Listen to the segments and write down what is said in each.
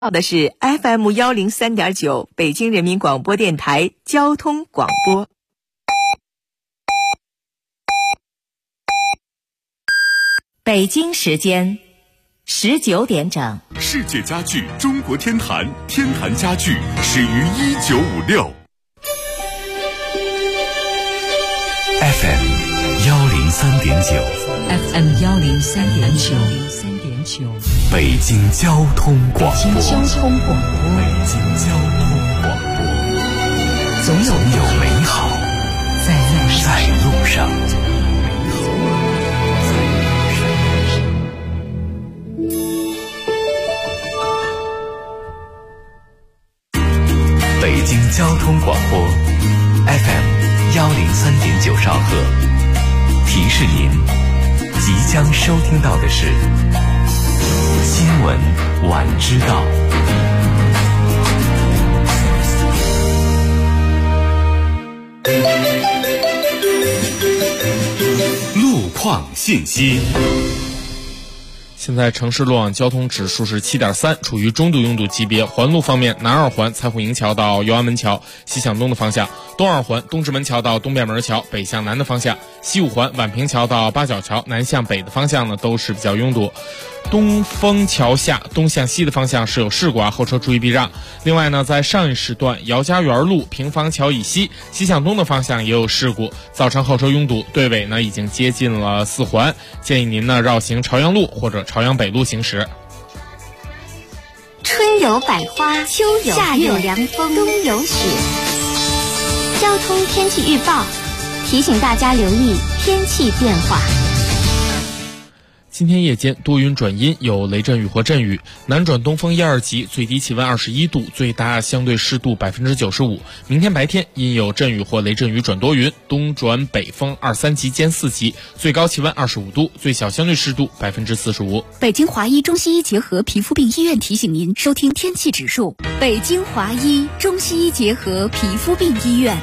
到的是 FM103.9 北京人民广播电台交通广播。北京时间19点整。 世界家具中国天坛，天坛家具始于1956。 FM103.9 北京交通广播。 总有美好在路上。 北京交通广播 FM103.9 兆赫，提示您即将收听到的是新闻晚知道。路况信息。 现在城市路网交通指数是 7.3， 处于中度拥堵级别。环路方面，南二环蔡户营桥到右安门桥西向东的方向，东二环东直门桥到东便门桥北向南的方向，西五环宛平桥到八角桥南向北的方向呢都是比较拥堵。东风桥下东向西的方向是有事故后车注意避让。另外呢，在上一时段姚家园路平房桥以西西向东的方向也有事故，造成后车拥堵，队尾呢已经接近了4环，建议您呢绕行朝阳路或者朝阳北路行驶。 春有百花，秋有夏有凉风，冬有雪。交通天气预报提醒大家留意天气变化。 今天夜间多云转阴，有雷阵雨或阵雨，南转东风1、2级，最低气温21度，最大相对湿度95%。明天白天阴有阵雨或雷阵雨转多云，东转北风2、3级兼4级，最高气温25度，最小相对湿度45%。 北京华医中西医结合皮肤病医院提醒您收听天气指数。北京华医中西医结合皮肤病医院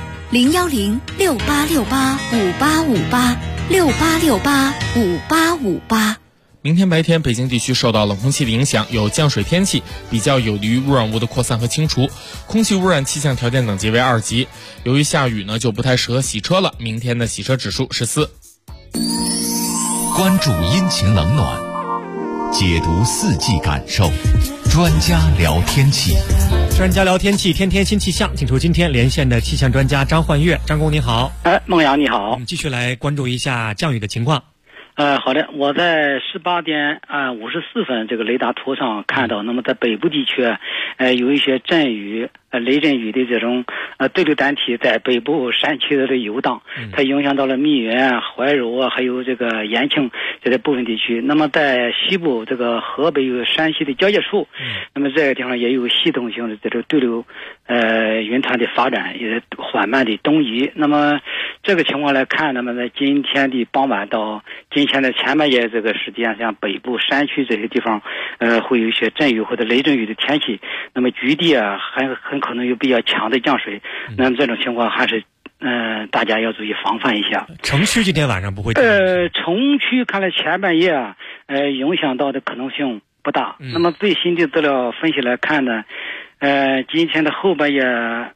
，0106868585858，68685858。 明天白天，北京地区受到冷空气的影响，有降水天气，比较有利于污染物的扩散和清除。空气污染气象条件等级为2级。由于下雨呢，就不太适合洗车了。明天的洗车指数是4。 关注阴晴冷暖，解读四季感受，专家聊天气。 专家聊天气，天天新气象。请出今天连线的气象专家张焕月。张工您好。 孟阳你好。 我们继续来关注一下降雨的情况。 好的，我在18点54分这个雷达图上看到，那么在北部地区有一些阵雨雷阵雨的这种对流单体在北部山区的游荡，它影响到了密云、怀柔还有这个延庆这些部分地区。那么在西部这个河北与山西的交界处，那么这个地方也有系统性的这种对流云团的发展，也缓慢的东移。那么这个情况来看，那么在今天的傍晚到今天的前半夜这个时间，像北部山区这些地方会有一些阵雨或者雷阵雨的天气，那么局地很可能有比较强的降水。那么这种情况还是大家要注意防范一下。 城区今天晚上不会城区看来前半夜影响到的可能性不大。那么最新的资料分析来看呢，今天的后半夜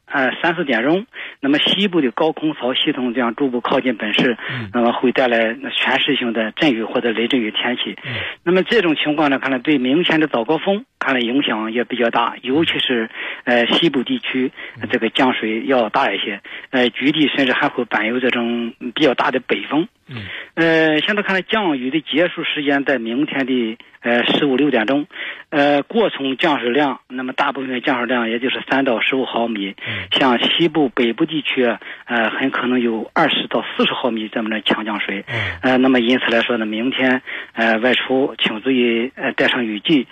3、4点钟，那么西部的高空槽系统这样逐步靠近本市，那么会带来全市性的阵雨或者雷阵雨天气。那么这种情况呢，看来对明天的早高峰看来影响也比较大，尤其是西部地区这个降水要大一些，局地甚至还会伴有这种比较大的北风。现在看来降雨的结束时间在明天的15、6点钟，过重降水量，那么大部分降水量也就是3到15毫米，像西部北部地区很可能有20到40毫米这么的强降水。那么因此来说呢，明天外出请注意带上雨具，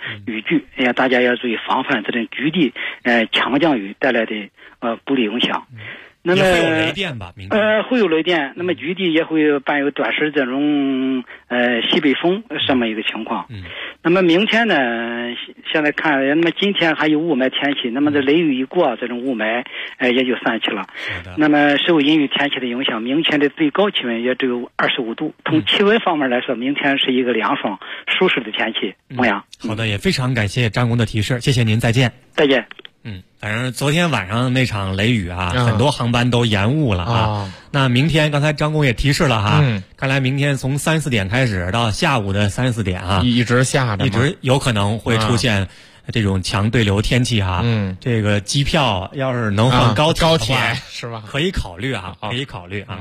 大家要注意防范这种局地强降雨带来的不利影响。 那么也会有雷电吧？明天会有雷电，那么局地也会伴有短时这种西北风这么一个情况。那么明天呢，现在看，那么今天还有雾霾天气，那么这雷雨一过，这种雾霾也就散去了。那么受阴雨天气的影响，明天的最高气温也只有25度。从气温方面来说，明天是一个凉爽舒适的天气。孟阳， 好的，也非常感谢张工的提示，谢谢您，再见。 再见。 反正昨天晚上那场雷雨啊，很多航班都延误了啊。那明天刚才张工也提示了哈，看来明天从3、4点开始到下午的3、4点啊， 一直下着， 一直有可能会出现这种强对流天气哈。这个机票要是能换高铁是吧？ 可以考虑啊，可以考虑啊。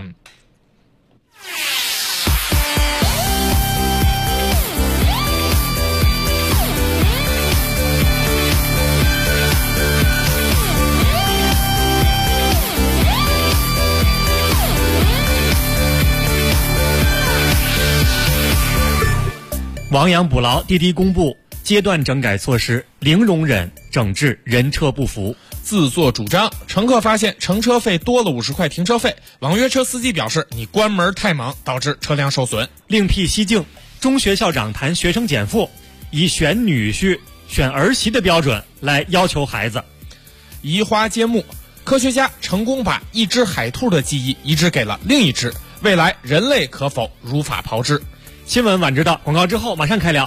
亡羊补牢，滴滴公布阶段整改措施，零容忍整治人车不符。 自作主张，乘客发现乘车费多了50块停车费，网约车司机表示你关门太忙，导致车辆受损。 另辟蹊径，中学校长谈学生减负，以选女婿、选儿媳的标准来要求孩子。 移花接木，科学家成功把一只海兔的记忆移植给了另一只，未来人类可否如法炮制？ 新闻晚知道，广告之后马上开聊。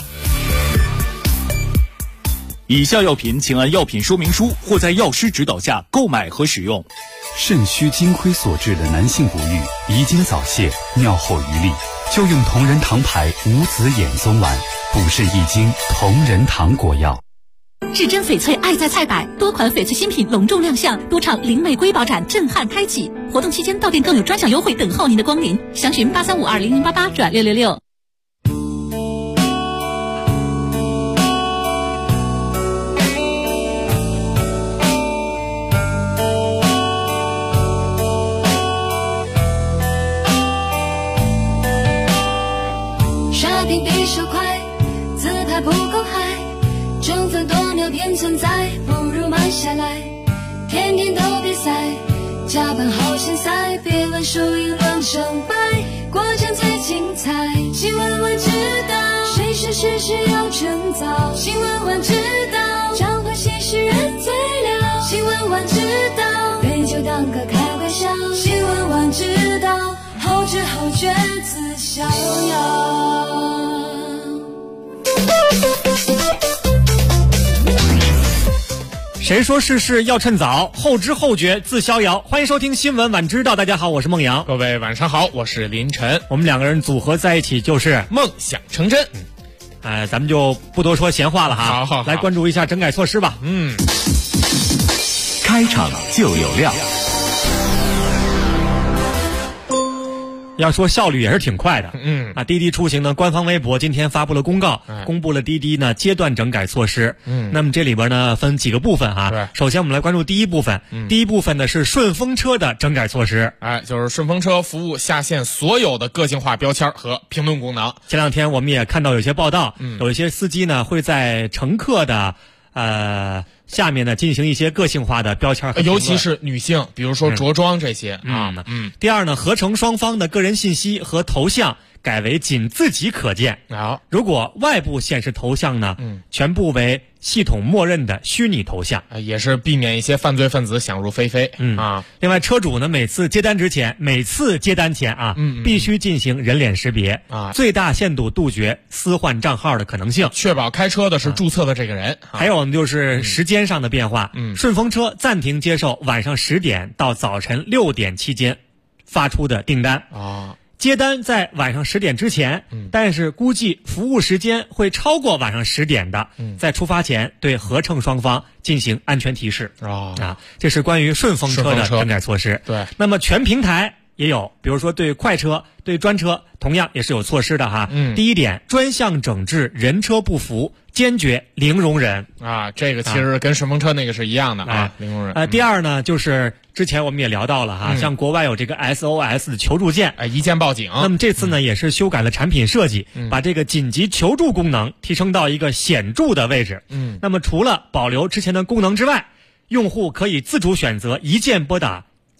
以下药品请按药品说明书或在药师指导下购买和使用。 肾虚精亏所致的男性不育、遗精早泄、尿后余力，就用同仁堂牌无籽眼松丸，补肾益精同仁堂果药。 至臻翡翠爱在菜百，多款翡翠新品隆重亮相，多场灵美瑰宝展震撼开启。活动期间到店更有专享优惠等候您的光临，详询83520088-666。 刷屏比手快，自拍不够嗨，争分夺秒便存在，不如慢下来。天天都比赛，加班好现塞，别问输赢论胜败，过程最精彩。新闻晚知道，谁是事实要趁早。新闻晚知道，掌握新事人最了。新闻晚知道，杯酒当歌开玩笑。新闻晚知道，后知后觉自逍遥。 谁说事事要趁早，后知后觉自逍遥。欢迎收听新闻晚知道，大家好，我是孟阳。 各位晚上好，我是林晨。 我们两个人组合在一起就是梦想成真。 咱们就不多说闲话了哈， 好， 来关注一下整改措施吧。 开场就有料。 要说效率也是挺快的，滴滴出行呢，官方微博今天发布了公告，公布了滴滴呢阶段整改措施。那么这里边呢分几个部分哈。首先我们来关注第一部分，第一部分呢是顺风车的整改措施。 就是顺风车服务下线所有的个性化标签和评论功能。 前两天我们也看到有些报道，有一些司机呢会在乘客的下面呢进行一些个性化的标签和评论， 尤其是女性，比如说着装这些第二呢，合成双方的个人信息和头像改为仅自己可见。如果外部显示头像呢，全部为系统默认的虚拟头像， 也是避免一些犯罪分子想入非非。 另外，车主呢每次接单前必须进行人脸识别最大限度杜绝私换账号的可能性， 确保开车的是注册的这个人。 还有呢就是时间上的变化，顺风车暂停接受晚上10点到早晨6点期间发出的订单。接单在晚上10点之前，但是估计服务时间会超过晚上10点的，在出发前对合乘双方进行安全提示。这是关于顺风车的整改措施。 对， 那么全平台也有，比如说对快车、对专车，同样也是有措施的哈。第一点，专项整治人车不符，坚决零容忍。 这个其实跟顺风车那个是一样的零容忍。 第二呢，就是之前我们也聊到了哈，像国外有这个 SOS 的求助键， 一键报警。 那么这次呢，也是修改了产品设计，把这个紧急求助功能提升到一个显著的位置。那么除了保留之前的功能之外，用户可以自主选择一键拨打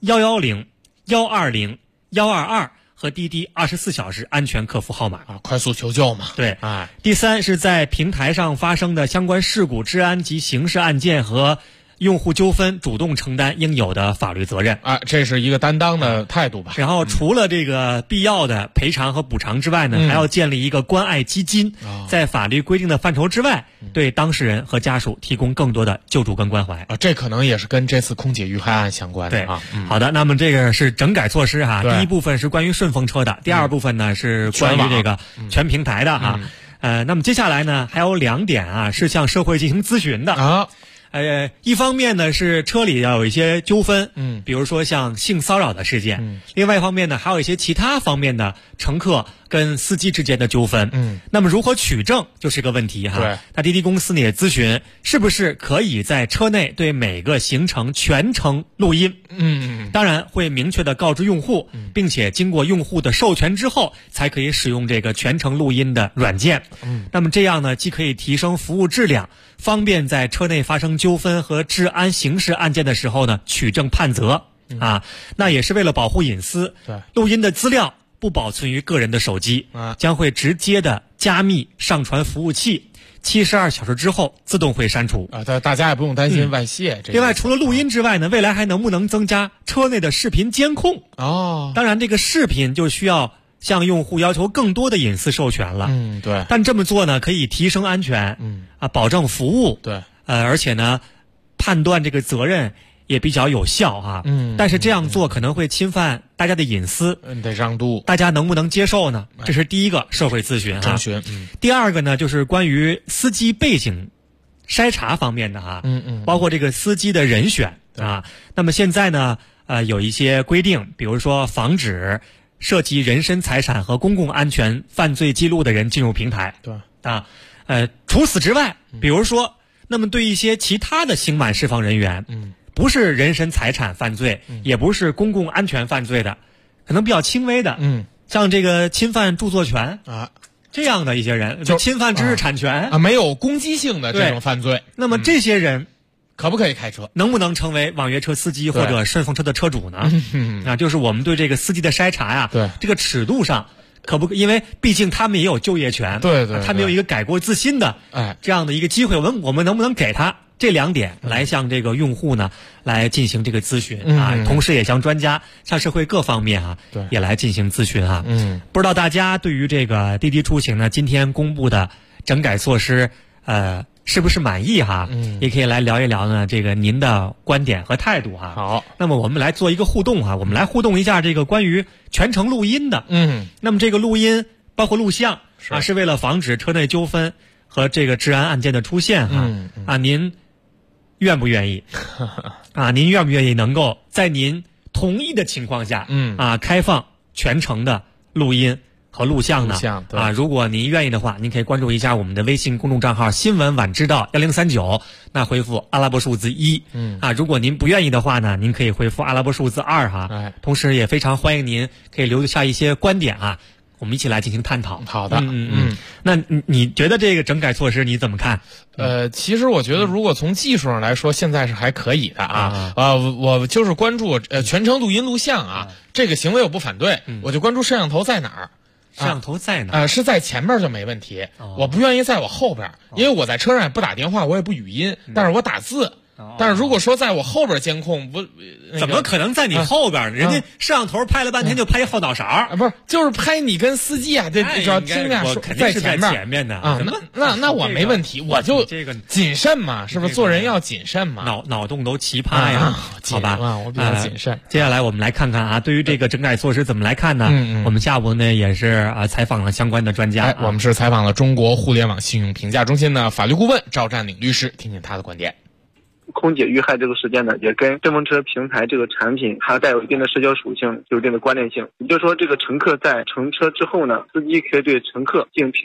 110、120、122和滴滴24小时安全客服号码啊，快速求救嘛。 对，第3是在平台上发生的相关事故、治安及刑事案件和用户纠纷，主动承担应有的法律责任啊，这是一个担当的态度吧。 然后除了这个必要的赔偿和补偿之外呢，还要建立一个关爱基金，在法律规定的范畴之外，对当事人和家属提供更多的救助跟关怀啊。这可能也是跟这次空姐遇害案相关的啊。好的，那么这个是整改措施哈。第一部分是关于顺风车的，第二部分呢是关于这个全平台的哈。那么接下来呢还有2点啊，是向社会进行咨询的啊。 一方面呢是车里要有一些纠纷，比如说像性骚扰的事件，另外一方面呢还有一些其他方面的乘客跟司机之间的纠纷，那么如何取证就是个问题哈。 对， 那滴滴公司呢也咨询，是不是可以在车内对每个行程全程录音？当然会明确的告知用户，并且经过用户的授权之后，才可以使用这个全程录音的软件。那么这样呢，既可以提升服务质量，方便在车内发生纠纷和治安刑事案件的时候呢取证判责啊。那也是为了保护隐私， 对， 录音的资料不保存于个人的手机，将会直接的加密上传服务器，72小时之后自动会删除啊。大家也不用担心外泄。 另外，除了录音之外呢，未来还能不能增加车内的视频监控？当然，这个视频就需要向用户要求更多的隐私授权了。 对。 但这么做呢，可以提升安全，保证服务。 对。 而且呢，判断这个责任也比较有效啊。但是这样做可能会侵犯大家的隐私， 得让渡。 大家能不能接受呢？这是第一个社会咨询征询。 第二个呢，就是关于司机背景筛查方面的啊。包括这个司机的人选啊。那么现在呢，有一些规定，比如说防止涉及人身财产和公共安全犯罪记录的人进入平台。 对啊。除此之外，比如说，那么对一些其他的刑满释放人员，不是人身财产犯罪，也不是公共安全犯罪的，可能比较轻微的，像这个侵犯著作权啊这样的一些人，就侵犯知识产权啊，没有攻击性的这种犯罪。 那么这些人可不可以开车？ 能不能成为网约车司机或者顺风车的车主呢？啊，就是我们对这个司机的筛查呀， 对这个尺度上。因为毕竟他们也有就业权， 对， 他们有一个改过自新的这样的一个机会，我们能不能给他这2点来向这个用户呢来进行这个咨询啊？同时也向专家、向社会各方面啊也来进行咨询啊。不知道大家对于这个滴滴出行呢今天公布的整改措施是不是满意哈？也可以来聊一聊呢这个您的观点和态度哈。 好， 那么我们来做一个互动哈，我们来互动一下这个关于全程录音的。那么这个录音包括录像是为了防止车内纠纷和这个治安案件的出现哈。您愿不愿意？您愿不愿意能够在您同意的情况下开放全程的录音和录像呢？如果您愿意的话，您可以关注一下我们的微信公众账号新闻晚知道1039，那回复阿拉伯数字1。如果您不愿意的话呢，您可以回复阿拉伯数字2哈。同时也非常欢迎您可以留下一些观点啊，我们一起来进行探讨。 好的。 那你觉得这个整改措施你怎么看？ 其实我觉得如果从技术上来说，现在是还可以的啊。我就是关注全程录音录像啊，这个行为我不反对，我就关注摄像头在哪儿。 摄像头在哪？ 是在前面就没问题。我不愿意在我后边，因为我在车上也不打电话，我也不语音，但是我打字。但是如果说在我后边监控， 怎么可能在你后边？人家摄像头拍了半天就拍后脑勺不是，就是拍你跟司机啊，这主要听着说在前面的啊。那我没问题，我就这个谨慎嘛，是不是？做人要谨慎嘛。 脑洞都奇葩呀，好吧？ 我比较谨慎。 接下来我们来看看啊，对于这个整改措施怎么来看呢？我们下午呢也是采访了相关的专家。 我们是采访了中国互联网信用评价中心的法律顾问赵占领律师，听听他的观点。 空姐遇害这个事件呢，也跟顺风车平台这个产品它带有一定的社交属性，有一定的关联性。也就是说，这个乘客在乘车之后呢，司机可以对乘客进行评价，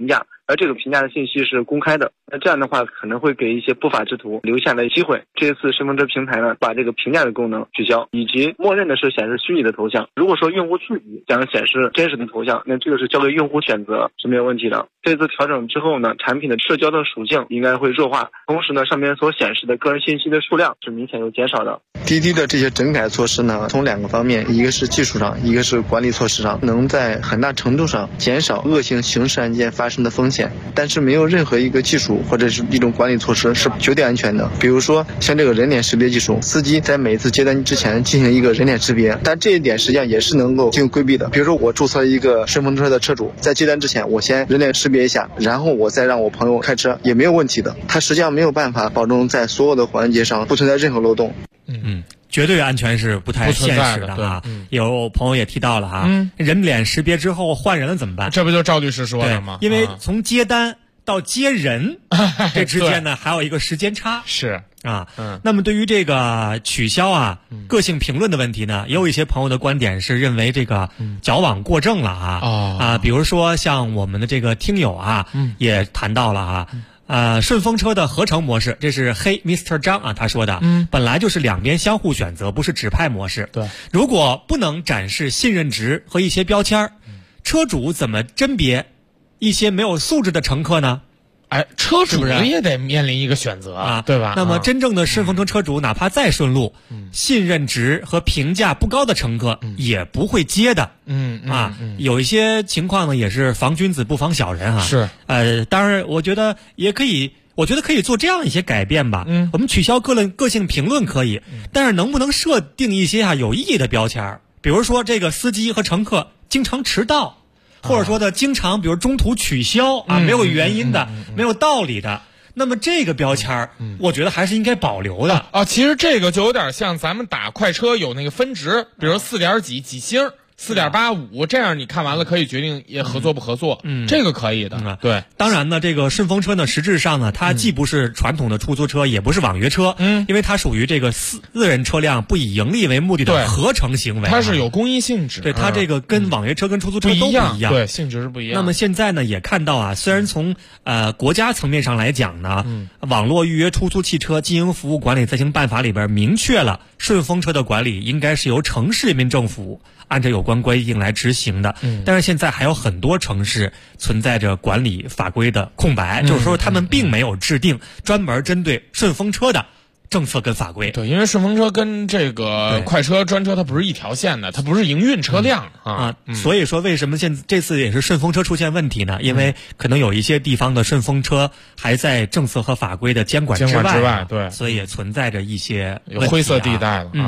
而这个评价的信息是公开的。那这样的话可能会给一些不法之徒留下的机会。这一次顺风车平台呢，把这个评价的功能取消，以及默认的是显示虚拟的头像。如果说用户自己想显示真实的头像，那这个是交给用户选择，是没有问题的。这次调整之后呢，产品的社交的属性应该会弱化，同时呢，上面所显示的个人信息的数量是明显有减少的。滴滴的这些整改措施呢，从2个方面，一个是技术上，一个是管理措施上，能在很大程度上减少恶性刑事案件发生的风险。但是没有任何一个技术或者是一种管理措施是绝对安全的。比如说像这个人脸识别技术，司机在每次接单之前进行一个人脸识别，但这一点实际上也是能够进行规避的。比如说我注册一个顺风车的车主，在接单之前我先人脸识别一下，然后我再让我朋友开车也没有问题的。它实际上没有办法保证在所有的环节上不存在任何漏洞。 绝对安全是不太现实的哈。有朋友也提到了哈，人脸识别之后换人了怎么办？ 这不就赵律师说的吗？ 因为从接单到接人这之间呢还有一个时间差。 是啊，那么对于这个取消个性评论的问题呢，也有一些朋友的观点是认为这个矫枉过正了比如说像我们的这个听友也谈到了顺风车的合成模式，这是黑 Mr. 张他说的，本来就是两边相互选择，不是指派模式。 对， 如果不能展示信任值和一些标签，车主怎么甄别一些没有素质的乘客呢？ 车主也得面临一个选择对吧？ 那么真正的顺风车车主哪怕再顺路，信任值和评价不高的乘客也不会接的。有一些情况呢也是防君子不防小人是当然我觉得可以做这样一些改变吧。我们取消个性评论可以，但是能不能设定一些有意义的标签，比如说这个司机和乘客经常迟到，或者说的经常比如中途取消没有原因的，没有道理的，那么这个标签我觉得还是应该保留的其实这个就有点像咱们打快车有那个分值，比如4点几星4.85，这样你看完了可以决定也合作不合作，这个可以的。对， 当然呢，这个顺风车呢，实质上呢，它既不是传统的出租车，也不是网约车，因为它属于这个私人车辆不以盈利为目的的合成行为， 它是有公益性质。 对，它这个跟网约车跟出租车都不一样， 对，性质是不一样。 那么现在呢，也看到虽然从国家层面上来讲呢，网络预约出租汽车经营服务管理暂行办法里边明确了，顺风车的管理应该是由城市人民政府按照有关规定来执行的，但是现在还有很多城市存在着管理法规的空白，就是说他们并没有制定专门针对顺风车的政策跟法规。 对，因为顺风车跟这个快车专车它不是一条线的，它不是营运车辆所以说为什么这次也是顺风车出现问题呢？因为可能有一些地方的顺风车还在政策和法规的监管之外， 对， 所以也存在着一些有灰色地带了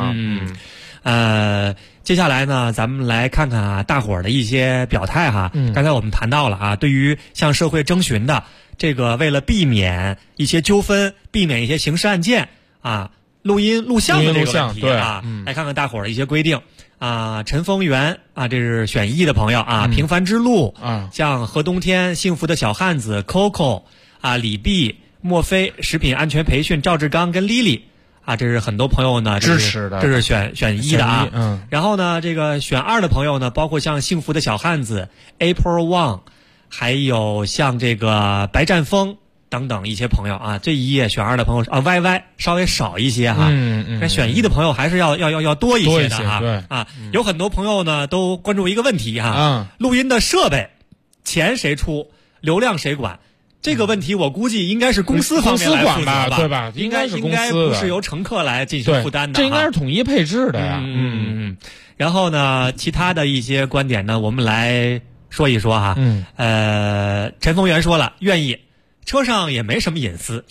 接下来呢，咱们来看看大伙儿的一些表态刚才我们谈到了对于向社会征询的这个，为了避免一些纠纷，避免一些刑事案件录音录像的这个问题来看看大伙儿的一些规定陈丰源这是选一的朋友平凡之路像何冬天、幸福的小汉子、Coco 李碧、莫非、食品安全培训、赵志刚跟 Lily。这是很多朋友呢支持的， 这是选一的然后呢，这个选二的朋友呢，包括像幸福的小汉子、April Wang， 还有像这个白占峰等等一些朋友这一页选二的朋友YY 稍微少一些但选一的朋友还是要多一些的有很多朋友呢都关注一个问题录音的设备钱谁出，流量谁管？这个问题我估计应该是公司方面来负责吧， 对吧？ 应该不是由乘客来进行负担的， 这应该是统一配置的呀。 然后呢，其他的一些观点呢，我们来说一说陈丰源说了，愿意，车上也没什么隐私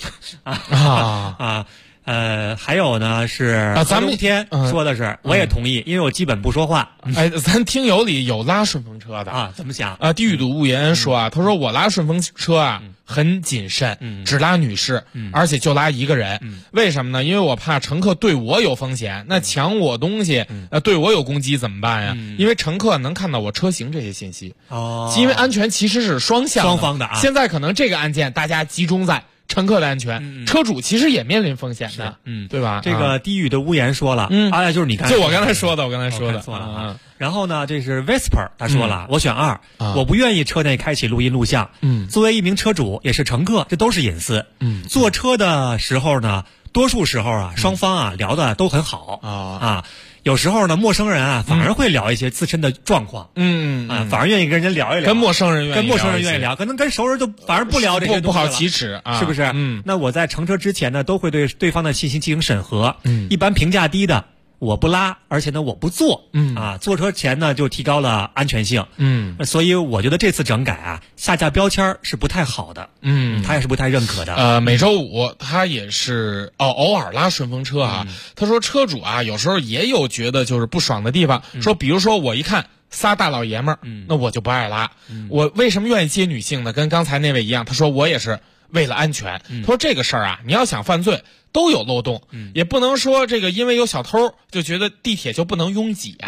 还有呢是咱们天说的是，我也同意，因为我基本不说话。 咱听友里有拉顺风车的怎么想地狱赌物言说他说我拉顺风车很谨慎，只拉女士，而且就拉一个人。为什么呢？因为我怕乘客对我有风险，那抢我东西对我有攻击怎么办呀？因为乘客能看到我车型这些信息因为安全其实是双方的现在可能这个案件大家集中在乘客的安全，车主其实也面临风险的，对吧？ 这个低语的屋檐说了，就是你看， 就我刚才说的， 错了。然后呢，这是 Whisper 他说了，我选2，我不愿意车内开启录音录像。作为一名车主也是乘客，这都是隐私。坐车的时候呢，多数时候啊，双方聊的都很好有时候呢，陌生人反而会聊一些自身的状况，反而愿意跟人家聊一聊， 跟陌生人愿意聊，可能跟熟人就反而不聊这些东西了， 不好启齿是不是？那我在乘车之前呢，都会对对方的信息进行审核，一般评价低的我不拉，而且呢我不坐，坐车前呢就提高了安全性，所以我觉得这次整改下架标签是不太好的，他也是不太认可的。 每周5他也是偶尔拉顺风车他说车主有时候也有觉得就是不爽的地方，说比如说我一看仨大老爷们儿，那我就不爱拉，我为什么愿意接女性呢？跟刚才那位一样，他说我也是为了安全，他说这个事儿你要想犯罪都有漏洞，也不能说这个因为有小偷就觉得地铁就不能拥挤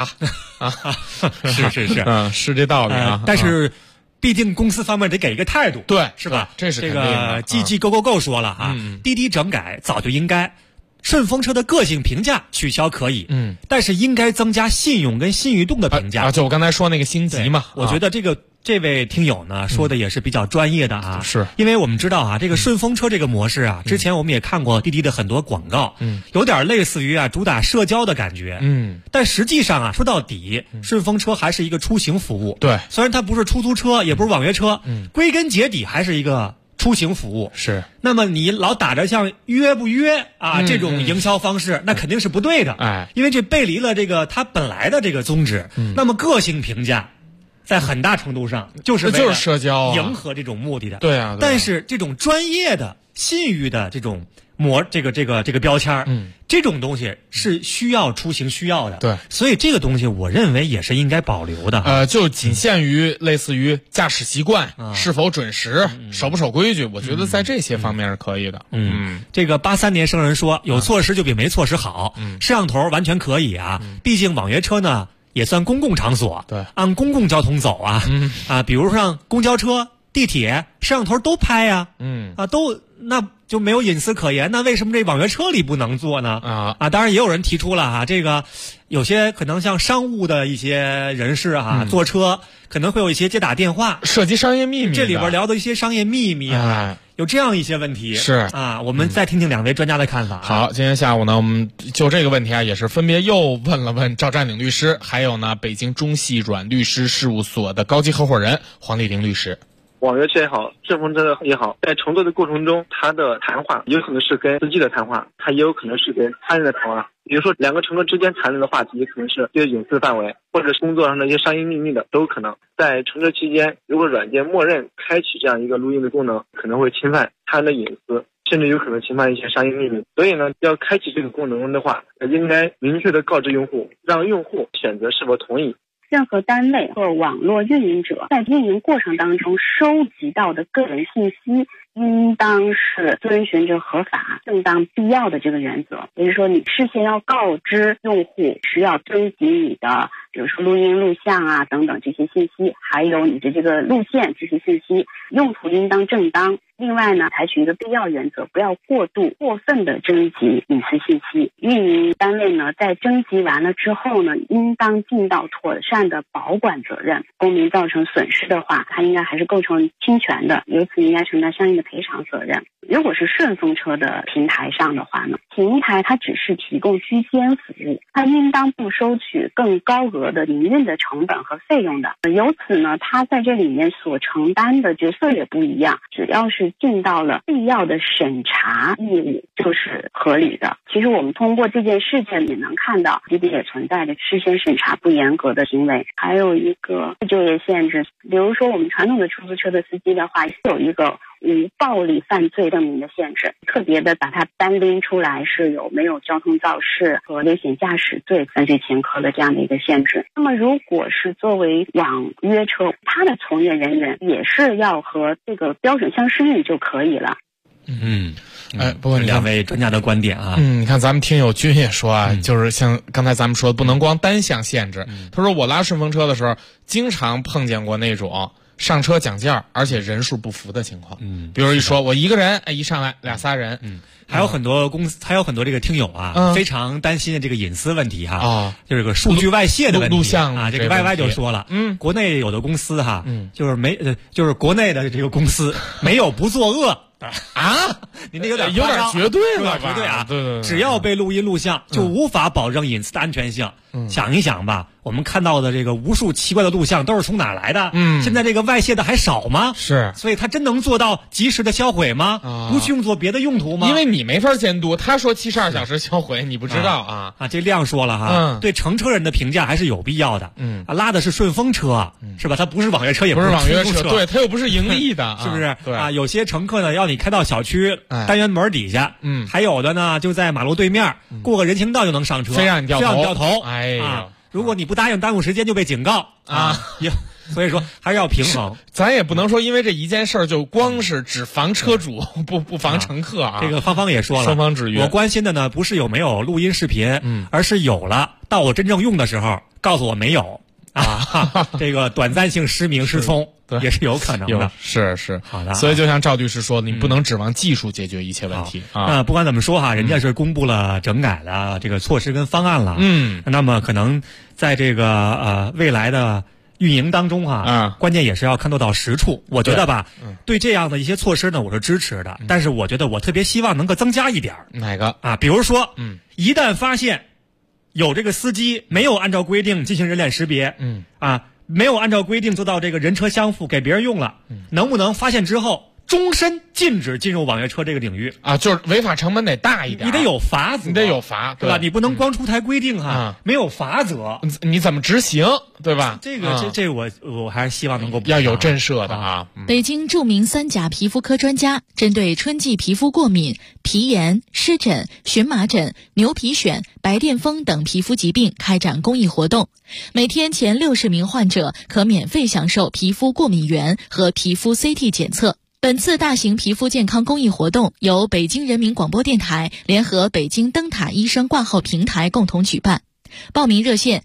是这道理但是毕竟公司方面得给一个态度， 对， 是吧？ 这是这个 GGGoGoGo 说了滴滴整改早就应该，顺风车的个性评价取消可以，但是应该增加信用跟信誉度的评价就我刚才说那个星级嘛， 我觉得这位听友呢说的也是比较专业的是因为我们知道这个顺风车这个模式之前我们也看过滴滴的很多广告，有点类似于主打社交的感觉，但实际上说到底，顺风车还是一个出行服务， 对， 虽然它不是出租车，也不是网约车，归根结底还是一个出行服务， 是。 那么你老打着像约不约这种营销方式，那肯定是不对的，因为这背离了这个它本来的这个宗旨。那么个性评价在很大程度上就是社交迎合这种目的的， 对啊。 但是这种专业的信誉的这种这个标签这种东西是需要出行需要的， 对， 所以这个东西我认为也是应该保留的。 就仅限于类似于驾驶习惯是否准时，守不守规矩，我觉得在这些方面是可以的。 这个83年生人说，有措施就比没措施好，摄像头完全可以毕竟网约车呢也算公共场所， 对， 按公共交通走比如像公交车、地铁，摄像头都拍都那就没有隐私可言，那为什么这网约车里不能做呢？当然也有人提出了这个有些可能像商务的一些人士坐车可能会有一些接打电话， 涉及商业秘密， 这里边聊的一些商业秘密有这样一些问题是我们再听听2位专家的看法。 好，今天下午呢，我们就这个问题也是分别又问了问赵占领律师，还有呢北京中细软律师事务所的高级合伙人黄丽玲律师。 网约车也好，顺风车也好，在乘坐的过程中，他的谈话有可能是跟司机的谈话，他也有可能是跟他人的谈话。比如说2个乘客之间谈论的话题，也可能是对隐私范围，或者是工作上的一些商业秘密的，都有可能。在乘车期间，如果软件默认开启这样一个录音的功能，可能会侵犯他人的隐私，甚至有可能侵犯一些商业秘密。所以呢，要开启这个功能的话，应该明确的告知用户，让用户选择是否同意。 任何单位或网络运营者在运营过程当中收集到的个人信息，应当是遵循着合法、正当、必要的这个原则。也就是说，你事先要告知用户是要征集你的，比如说录音、录像等等这些信息，还有你的这个路线这些信息，用途应当正当。另外呢，采取一个必要原则，不要过分的征集隐私信息。运营单位呢，在征集完了之后呢，应当尽到妥善的保管责任。公民造成损失的话，它应该还是构成侵权的，由此应该承担相应的赔偿责任。如果是顺风车的平台上的话呢，平台它只是提供居间服务，它应当不收取更高额的营运的成本和费用的。由此呢，它在这里面所承担的角色也不一样，只要是尽到了必要的审查义务，就是合理的。其实我们通过这件事件也能看到，滴滴也存在着事先审查不严格的行为，还有一个就业限制。比如说我们传统的出租车的司机的话，有一个无暴力犯罪证明的限制，特别的把它单拎出来，是有没有交通肇事和危险驾驶罪犯罪前科的这样的一个限制。那么如果是作为网约车，它的从业人员也是要和这个标准相适应就可以了。 不过 2位专家的观点你看咱们听友君也说就是像刚才咱们说的，不能光单向限制。他说我拉顺风车的时候，经常碰见过那种上车讲价，而且人数不符的情况。比如一说我一个人，一上来俩仨人， 还有很多公司，还有很多这个听友啊，非常担心的这个隐私问题哈，就是个数据外泄的问题。 录像啊，这个 YY 就说了，国内有的公司哈，就是国内的这个公司没有不作恶。 啊， 你那有点绝对了吧？ 绝对啊！ 对， 只要被录音录像，就无法保证隐私的安全性。想一想吧，我们看到的这个无数奇怪的录像都是从哪来的？现在这个外泄的还少吗？ 是， 所以它真能做到及时的销毁吗？不去用作别的用途吗？ 因为你没法监督，他说72小时销毁，你不知道啊。 这亮说了哈，对乘车人的评价还是有必要的。拉的是顺风车，是吧？它不是网约车，也不是网约车， 对，它又不是盈利的， 是不是？ 对啊，有些乘客呢要你开到小区单元门底下，还有的呢就在马路对面过个人行道就能上车， 非让你掉头。 哎呀， 如果你不答应耽误时间就被警告啊！所以说还是要平衡。 咱也不能说因为这一件事儿就光是只防车主不防乘客啊。 这个芳芳也说了， 双方制约。 我关心的呢不是有没有录音视频，而是有了，到我真正用的时候告诉我没有啊。这个短暂性失明失聪也是有可能的。 是好的。 所以就像赵律师说，你不能指望技术解决一切问题啊。 不管怎么说哈，人家是公布了整改的这个措施跟方案了。那么可能在这个未来的运营当中关键也是要看到实处。我觉得吧，对这样的一些措施呢，我是支持的。但是我觉得我特别希望能够增加一点。 哪个啊？比如说，一旦发现有这个司机没有按照规定进行人脸识别，没有按照规定做到这个人车相符给别人用了，能不能发现之后终身禁止进入网约车这个领域啊？就是违法成本得大一点， 你得有罚则， 你得有罚， 对吧？你不能光出台规定没有罚则， 你怎么执行，对吧？ 这我还是希望能够要有震慑的啊。 北京著名3甲皮肤科专家针对春季皮肤过敏、皮炎、湿疹、荨麻疹、牛皮癣、白癜风等皮肤疾病开展公益活动，每天前60名患者可免费享受皮肤过敏原和皮肤 CT 检测。本次大型皮肤健康公益活动由北京人民广播电台联合北京灯塔医生挂号平台共同举办。报名热线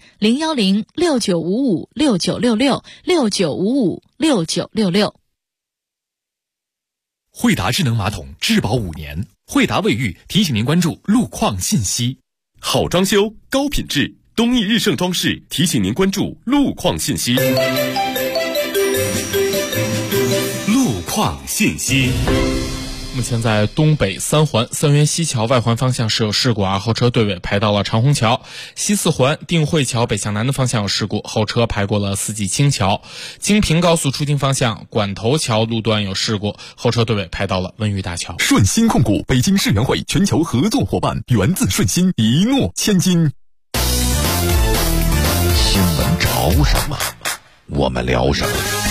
010-6955-6966，6955-6966。 惠达智能马桶质保5年，惠达卫浴提醒您关注路况信息。 好装修，高品质，东义日盛装饰提醒您关注路况信息。路况信息。 目前在东北3环三元西桥外环方向是有事故后车队尾排到了长虹桥；西4环定慧桥北向南的方向有事故，后车排过了四季青桥；京平高速出京方向管头桥路段有事故，后车队尾排到了温榆大桥。 顺鑫控股北京世园会全球合作伙伴，源自顺鑫，一诺千金。 新闻潮什么，我们聊什么。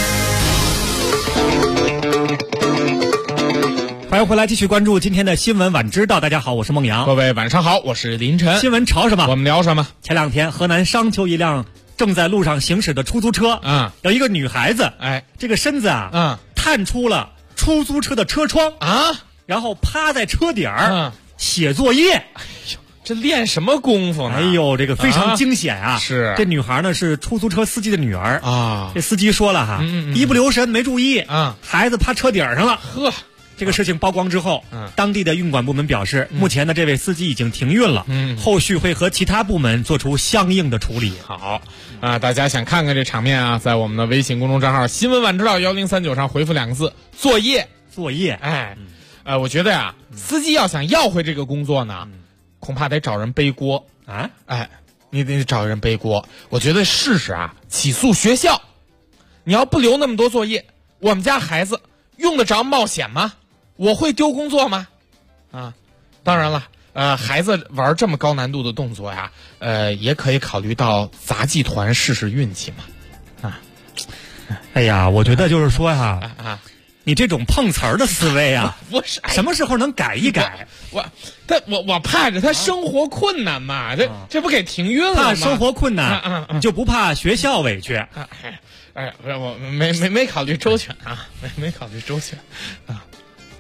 欢迎回来，继续关注今天的新闻晚知道。大家好，我是孟阳。 各位晚上好，我是林晨。 新闻潮什么？ 我们聊什么？ 前2天，河南商丘一辆正在路上行驶的出租车，有一个女孩子，这个身子探出了出租车的车窗然后趴在车底写作业。 哎呦，这练什么功夫呢？ 哎呦，这个非常惊险啊！ 是这女孩呢是出租车司机的女儿这司机说了一不留神没注意孩子趴车顶上了。 呵。 这个事情曝光之后，当地的运管部门表示，目前呢这位司机已经停运了，后续会和其他部门做出相应的处理。 好大家想看看这场面在我们的微信公众账号新闻晚知道1039上回复2个字作业。 作业。 我觉得司机要想要回这个工作呢，恐怕得找人背锅你得找人背锅。我觉得试试起诉学校，你要不留那么多作业，我们家孩子用得着冒险吗？我会丢工作吗？当然了，孩子玩这么高难度的动作也可以考虑到杂技团试试运气嘛。 哎呀，我觉得就是说你这种碰瓷儿的思维不是什么时候能改一改？ 我怕着他生活困难嘛，这不给停运了吗？ 怕生活困难，你就不怕学校委屈？ 不是我没考虑周全没考虑周全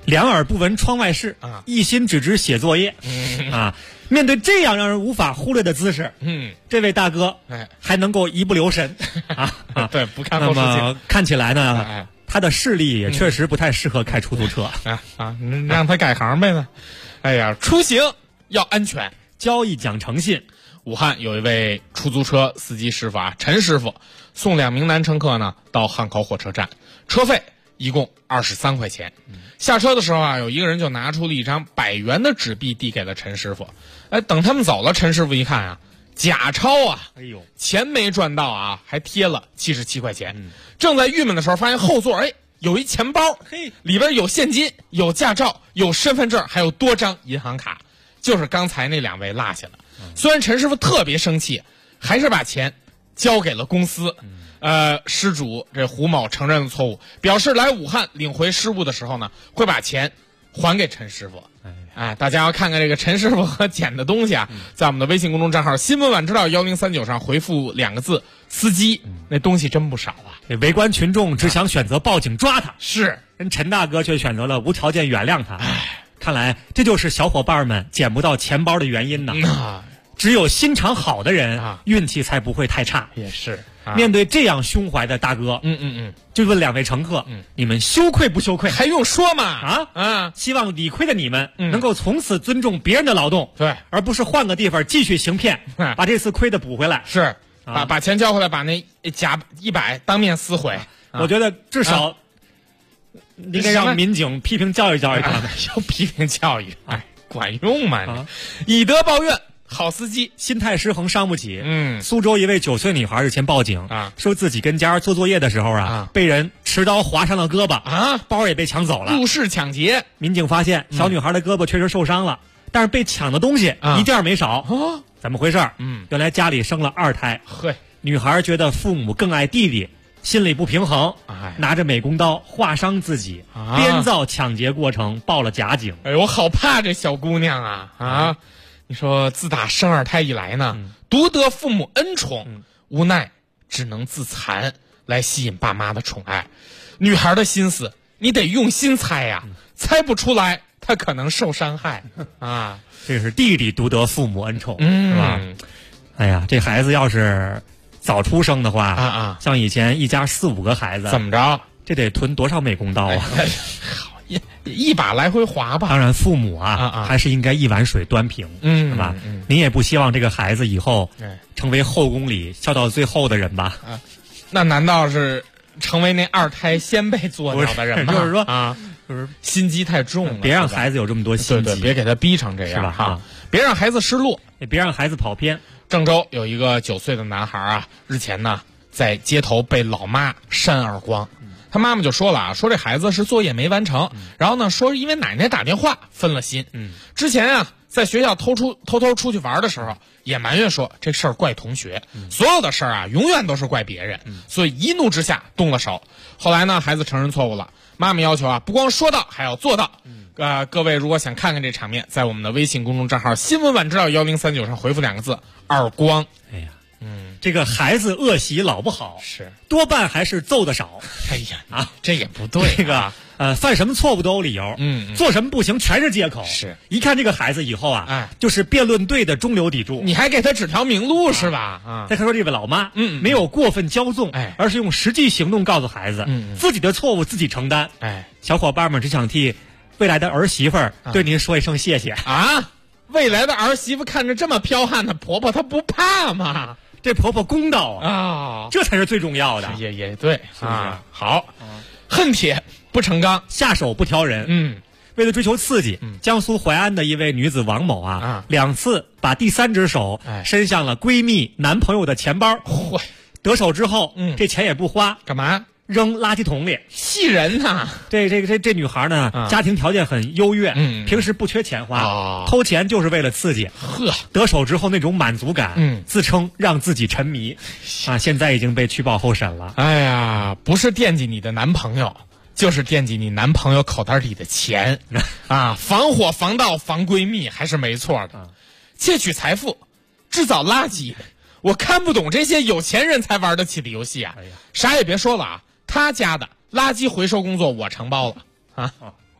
两耳不闻窗外事啊， 一心只知写作业啊。面对这样让人无法忽略的姿势，这位大哥还能够一不留神啊， 对，不看后视镜。 那么看起来呢，他的视力也确实不太适合开出租车让他改行呗呢。哎呀，出行要安全， 交易讲诚信。 武汉有一位出租车司机师傅啊，陈师傅送2名男乘客呢到汉口火车站，车费一共23块钱。下车的时候啊，有一个人就拿出了一张100元的纸币递给了陈师傅。等他们走了，陈师傅一看啊，假钞啊， 哎呦， 钱没赚到啊，还贴了77块钱。正在郁闷的时候，发现后座有一钱包，里边有现金、有驾照、有身份证，还有多张银行卡，就是刚才那2位落下了。虽然陈师傅特别生气，还是把钱交给了公司。失主这胡某承认了错误，表示来武汉领回失物的时候呢，会把钱还给陈师傅。大家要看看这个陈师傅和捡的东西啊，在我们的微信公众账号新闻晚知道1039上回复2个字司机，那东西真不少啊。 围观群众只想选择报警抓他， 是人陈大哥却选择了无条件原谅他。看来这就是小伙伴们捡不到钱包的原因呢。只有心肠好的人运气才不会太差。 也是面对这样胸怀的大哥，就问2位乘客，你们羞愧不羞愧？ 还用说吗？ 希望理亏的你们能够从此尊重别人的劳动， 对， 而不是换个地方继续行骗，把这次亏的补回来。 是，把钱交回来，把那假100当面撕毁。 我觉得至少应该让民警批评教育教育他们， 要批评教育，管用吗？以德报怨。好司机心态失衡伤不起。苏州一位9岁女孩日前报警说自己跟家做作业的时候被人持刀划伤了胳膊包也被抢走了， 入室抢劫。 民警发现小女孩的胳膊确实受伤了，但是被抢的东西一件没少。怎么回事？原来家里生了2胎，女孩觉得父母更爱弟弟，心里不平衡，拿着美工刀划伤自己，编造抢劫过程，报了假警。 哎呦，我好怕这小姑娘啊！你说自打生2胎以来呢，独得父母恩宠，无奈只能自残来吸引爸妈的宠爱。女孩的心思你得用心猜呀，猜不出来她可能受伤害啊。 这是弟弟独得父母恩宠，是吧？哎呀，这孩子要是早出生的话像以前一家4、5个孩子， 怎么着？ 这得囤多少美工刀啊？ 一把来回划吧。 当然，父母还是应该一碗水端平，是吧？您也不希望这个孩子以后成为后宫里笑到最后的人吧？ 那难道是成为那2胎先被做掉的人吗？ 就是说就是心机太重了， 别让孩子有这么多心机， 对，别给他逼成这样哈，别让孩子失落， 也别让孩子跑偏。 郑州有一个9岁的男孩日前呢在街头被老妈扇耳光。他妈妈就说了说这孩子是作业没完成，然后呢说因为奶奶打电话分了心。之前在学校偷偷出去玩的时候也埋怨说这事儿怪同学，所有的事儿永远都是怪别人，所以一怒之下动了手。后来呢孩子承认错误了，妈妈要求不光说到还要做到。各位如果想看看这场面，在我们的微信公众账号新闻晚知道1039上回复2个字耳光。 哎呀，这个孩子恶习老不好， 是多半还是揍的少。 哎呀这也不对， 这个犯什么错误都有理由，做什么不行全是借口。 是一看这个孩子以后就是辩论队的中流砥柱。 你还给他指条明路是吧？ 再说这位老妈，没有过分骄纵，而是用实际行动告诉孩子，自己的错误自己承担。小伙伴们只想替未来的儿媳妇对您说一声谢谢未来的儿媳妇看着这么彪悍的婆婆，她不怕吗？ 这婆婆公道这才是最重要的。 也对， 是不是？ 好，恨铁不成钢， 下手不挑人。为了追求刺激，江苏淮安的一位女子王某2次把第3只手伸向了闺蜜男朋友的钱包，得手之后，这钱也不花， 干嘛？ 扔垃圾桶里， 气人呐！ 这女孩呢，家庭条件很优越，平时不缺钱花，偷钱就是为了刺激。得手之后那种满足感，自称让自己沉迷，现在已经被取保候审了。 哎呀，不是惦记你的男朋友，就是惦记你男朋友口袋里的钱防火防盗防闺蜜还是没错的。窃取财富，制造垃圾，我看不懂这些有钱人才玩得起的游戏啥也别说了他家的垃圾回收工作我承包了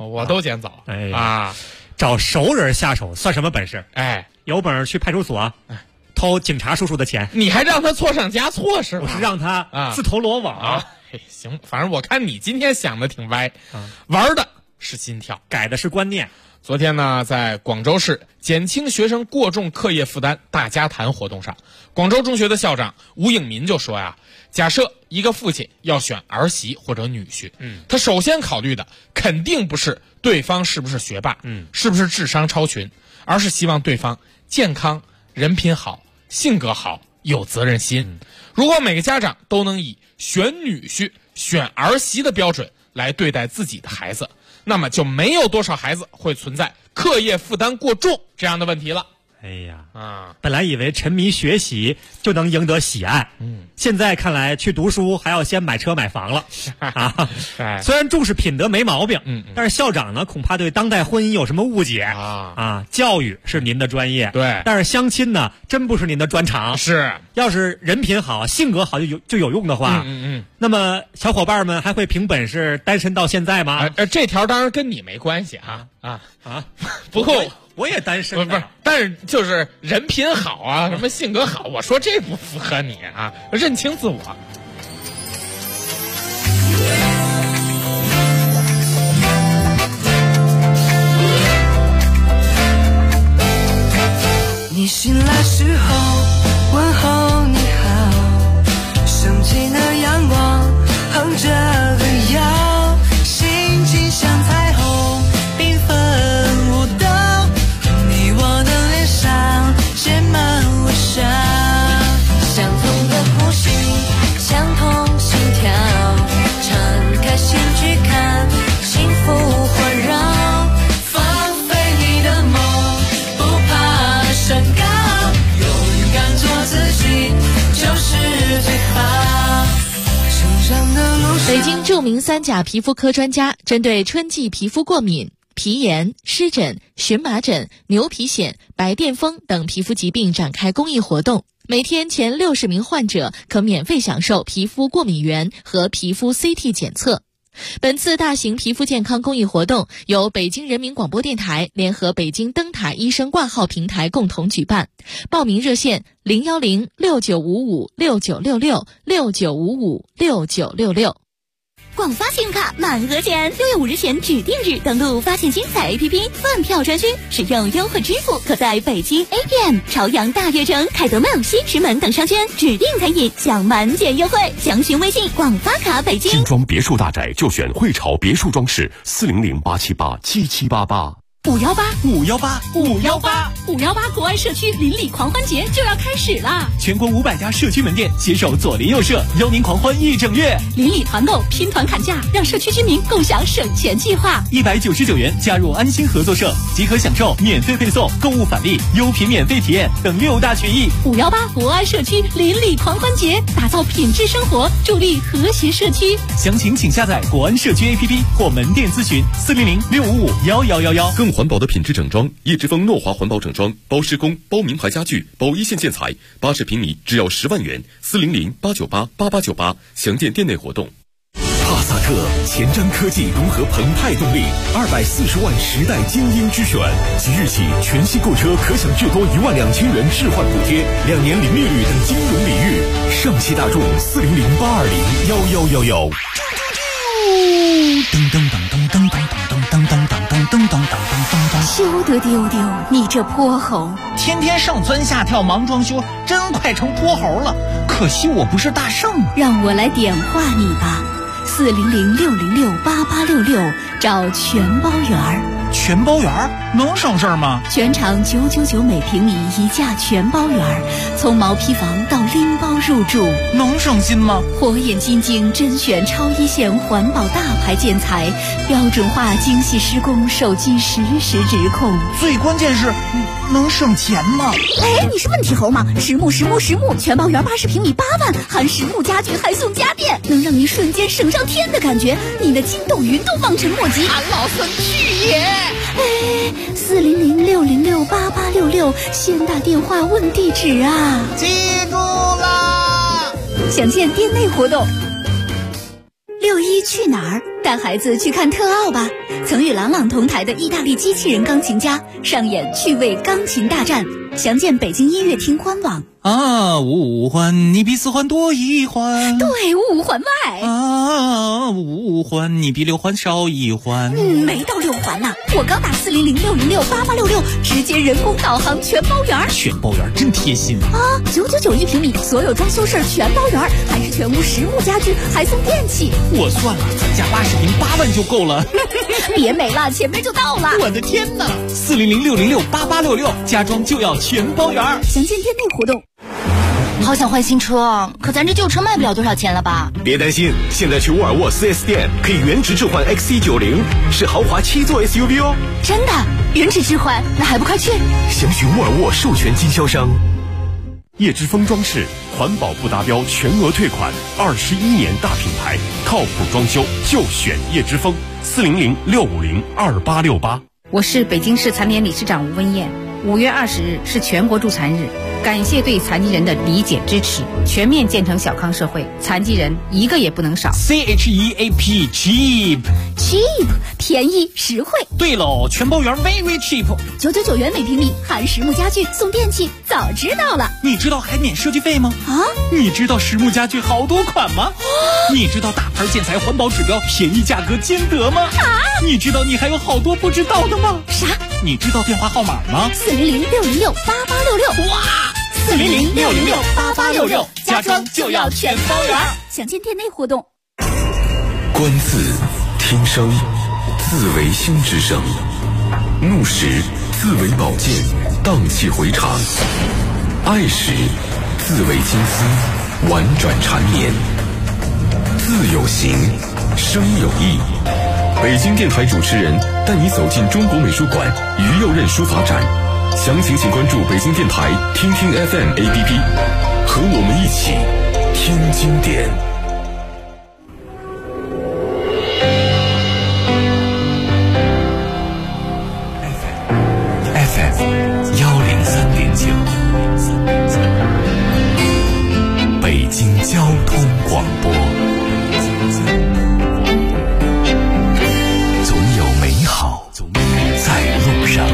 我都捡走。 哎呀，找熟人下手算什么本事？ 哎， 有本事去派出所，偷警察叔叔的钱。 你还让他错上加错是吧？ 我是让他自投罗网。 行，反正我看你今天想的挺歪，玩的是心跳， 改的是观念。 昨天呢，在广州市减轻学生过重课业负担大家谈活动上，广州中学的校长吴颖民就说呀，假设一个父亲要选儿媳或者女婿，他首先考虑的肯定不是对方是不是学霸，是不是智商超群，而是希望对方健康、人品好、性格好、有责任心。如果每个家长都能以选女婿、选儿媳的标准来对待自己的孩子，那么就没有多少孩子会存在课业负担过重这样的问题了。 哎呀，本来以为沉迷学习就能赢得喜爱，现在看来去读书还要先买车买房了啊！虽然重视品德没毛病，但是校长呢恐怕对当代婚姻有什么误解啊？教育是您的专业， 对， 但是相亲呢真不是您的专长。 是， 要是人品好、性格好就有用的话，那么小伙伴们还会凭本事单身到现在吗？ 这条当然跟你没关系啊！不过。 我也单身， 不是，但是就是人品好啊，什么性格好，我说这不符合你啊，认清自我。 你醒来时候问候你好，升起的阳光哼着歌谣，心情像彩虹缤纷舞蹈，写满微笑，相同的呼吸，相同心跳，敞开心去看，幸福环绕，放飞你的梦，不怕升高，勇敢做自己就是最好。成长的路上， 北京著名3甲皮肤科专家针对春季皮肤过敏、皮炎、湿疹、荨麻疹、牛皮癣、白癜风等皮肤疾病展开公益活动，每天前60名患者可免费享受皮肤过敏原和皮肤 CT 检测。本次大型皮肤健康公益活动由北京人民广播电台联合北京灯塔医生挂号平台共同举办，报名热线010-6955-6966，6955-6966。 广发信用卡满额前，6月5日前指定日登录发现精彩 APP 饭票专区，使用优惠支付，可在北京 APM、朝阳大悦城、凯德茂、西直门等商圈指定餐饮享满减优惠。详询微信广发卡北京。 精装别墅大宅就选汇潮别墅装饰，400-878-7788。 518国安社区邻里狂欢节就要开始了， 全国500家社区门店携手左邻右舍，邀您狂欢1整月。 邻里团购拼团砍价，让社区居民共享省钱计划。 199元加入安心合作社，即可享受免费配送、购物返利、优品免费体验等6大权益。 518国安社区邻里狂欢节，打造品质生活，助力和谐社区。 详情请下载国安社区 APP 或门店咨询400-655-1111。 更环保的品质整装，叶之峰诺华环保整装，包施工、包名牌家具、包一线建材，80平米只要10万元，400-898-8898，详见店内活动。 帕萨特前瞻科技融合澎湃动力，240万时代精英之选，即日起全系购车可享至多12000元置换补贴，2年零利率等金融礼遇。上汽大众400-820-1111。 噔噔噔噔噔噔噔噔噔噔噔噔噔噔噔。 休得丢丢，你这泼猴！ 天天上蹿下跳忙装修，真快成泼猴了。可惜我不是大圣啊！ 让我来点化你吧，400-606-8866，找全包园儿。 全包园能省事儿吗？ 全场999每平米一价全包园，从毛坯房到拎包入住， 能省心吗？ 火眼金睛甄选超一线环保大牌建材，标准化精细施工，手机实时直控。 最关键是能省钱吗？ 哎，你是问题猴吗？实木全包园80平米8万，含实木家具还送家电，能让你瞬间省上天的感觉，你的筋斗云都望尘莫及。 俺老孙去也！ 哎，400-606-8866，先打电话问地址啊！ 记住啦！ 详见店内活动。6·1去哪儿？ 带孩子去看特奥吧。曾与郎朗同台的意大利机器人钢琴家上演趣味钢琴大战，详见北京音乐厅官网。 啊，五环你比四环多一环， 对，五环外。 啊，五环你比六环少一环。 没到6环呢。我刚打400-606-8866，直接人工导航全包圆。 全包圆真贴心啊！999一平米，所有装修事儿全包圆，还是全屋实木家具，还送电器。 我算了，咱家80平8万就够了。 别美了，前面就到了。 我的天哪！400-606-8866，家装就要全包圆。 详见店内活动。 好想换新车，可咱这旧车卖不了多少钱了吧？ 别担心，现在去沃尔沃 4S 店可以原值置换 XC90，是豪华7座 SUV 哦。 真的？原值置换？那还不快去？ 详询沃尔沃授权经销商。叶之峰装饰，环保不达标全额退款，21年大品牌，靠谱装修就选叶之峰。400-650-2868。 我是北京市残联理事长吴文艳。5月20日是全国助残日，感谢对残疾人的理解支持，全面建成小康社会，残疾人一个也不能少。 CHEAP cheap 便宜实惠。 对喽，全包圆 very cheap， 999元每平米，含实木家具送电器，早知道了。 你知道还免设计费吗？ 啊？ 你知道实木家具好多款吗？你知道大牌建材环保指标，便宜价格兼得吗？ 啊？ 你知道你还有好多不知道的吗？ 啥？ 你知道电话号码吗 ？400-606-8866。 哇！400-606-8866，家装就要全包圆。 详见店内活动。 观字听声，字为心之声；怒时字为宝剑，荡气回肠；爱时字为金丝，婉转缠绵。字有形，声有意。北京电台主持人带你走进中国美术馆于右任书法展，详情请关注北京电台听听 FM APP， 和我们一起听经典。FM 103.9，北京交通广播。总有美好在路上。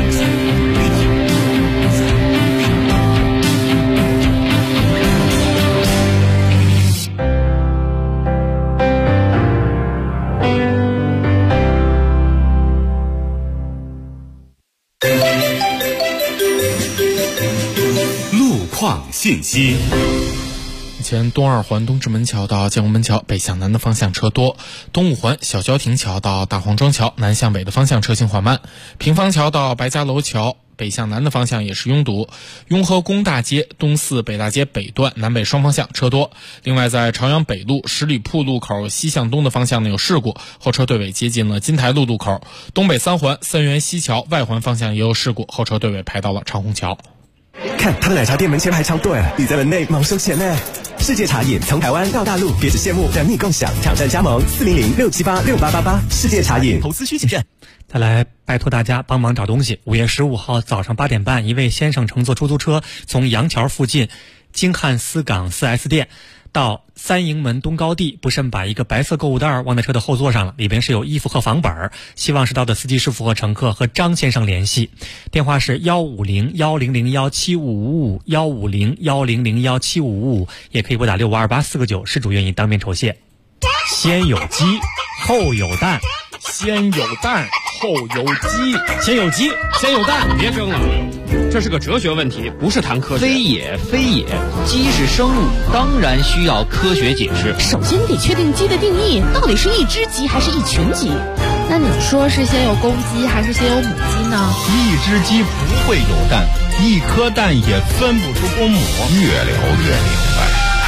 路况信息。 前东二环东直门桥到建国门桥北向南的方向车多，东五环小郊亭桥到大黄庄桥南向北的方向车行缓慢，平房桥到白家楼桥北向南的方向也是拥堵，雍和宫大街东四北大街北段南北双方向车多。另外在朝阳北路十里铺路口西向东的方向呢有事故，后车队尾接近了金台路路口，东北三环三元西桥外环方向也有事故，后车队尾排到了长虹桥。 看他的奶茶店门前排超队，你在门内忙收钱呢。世界茶饮从台湾到大陆，别只羡慕，等你共享，挑战加盟400-678-6888。世界茶饮，投资需谨慎。 再来拜托大家帮忙找东西。5月15号早上8点半，一位先生乘坐出租车从杨桥附近京汉思港 4S 店到三营门东高地，不慎把一个白色购物袋忘在车的后座上了，里边是有衣服和房本，希望是到的司机师傅和乘客和张先生联系，电话是150-1001-7555 150-1001-7555，也可以拨打6528-4个9，事主愿意当面酬谢。先有鸡后有蛋， 先有蛋后有鸡， 先有鸡先有蛋。 别争了，这是个哲学问题，不是谈科学。 非也非也，鸡是生物，当然需要科学解释。 首先你得确定鸡的定义，到底是一只鸡还是一群鸡？那你说是先有公鸡还是先有母鸡呢？ 一只鸡不会有蛋，一颗蛋也分不出公母。越聊越明白。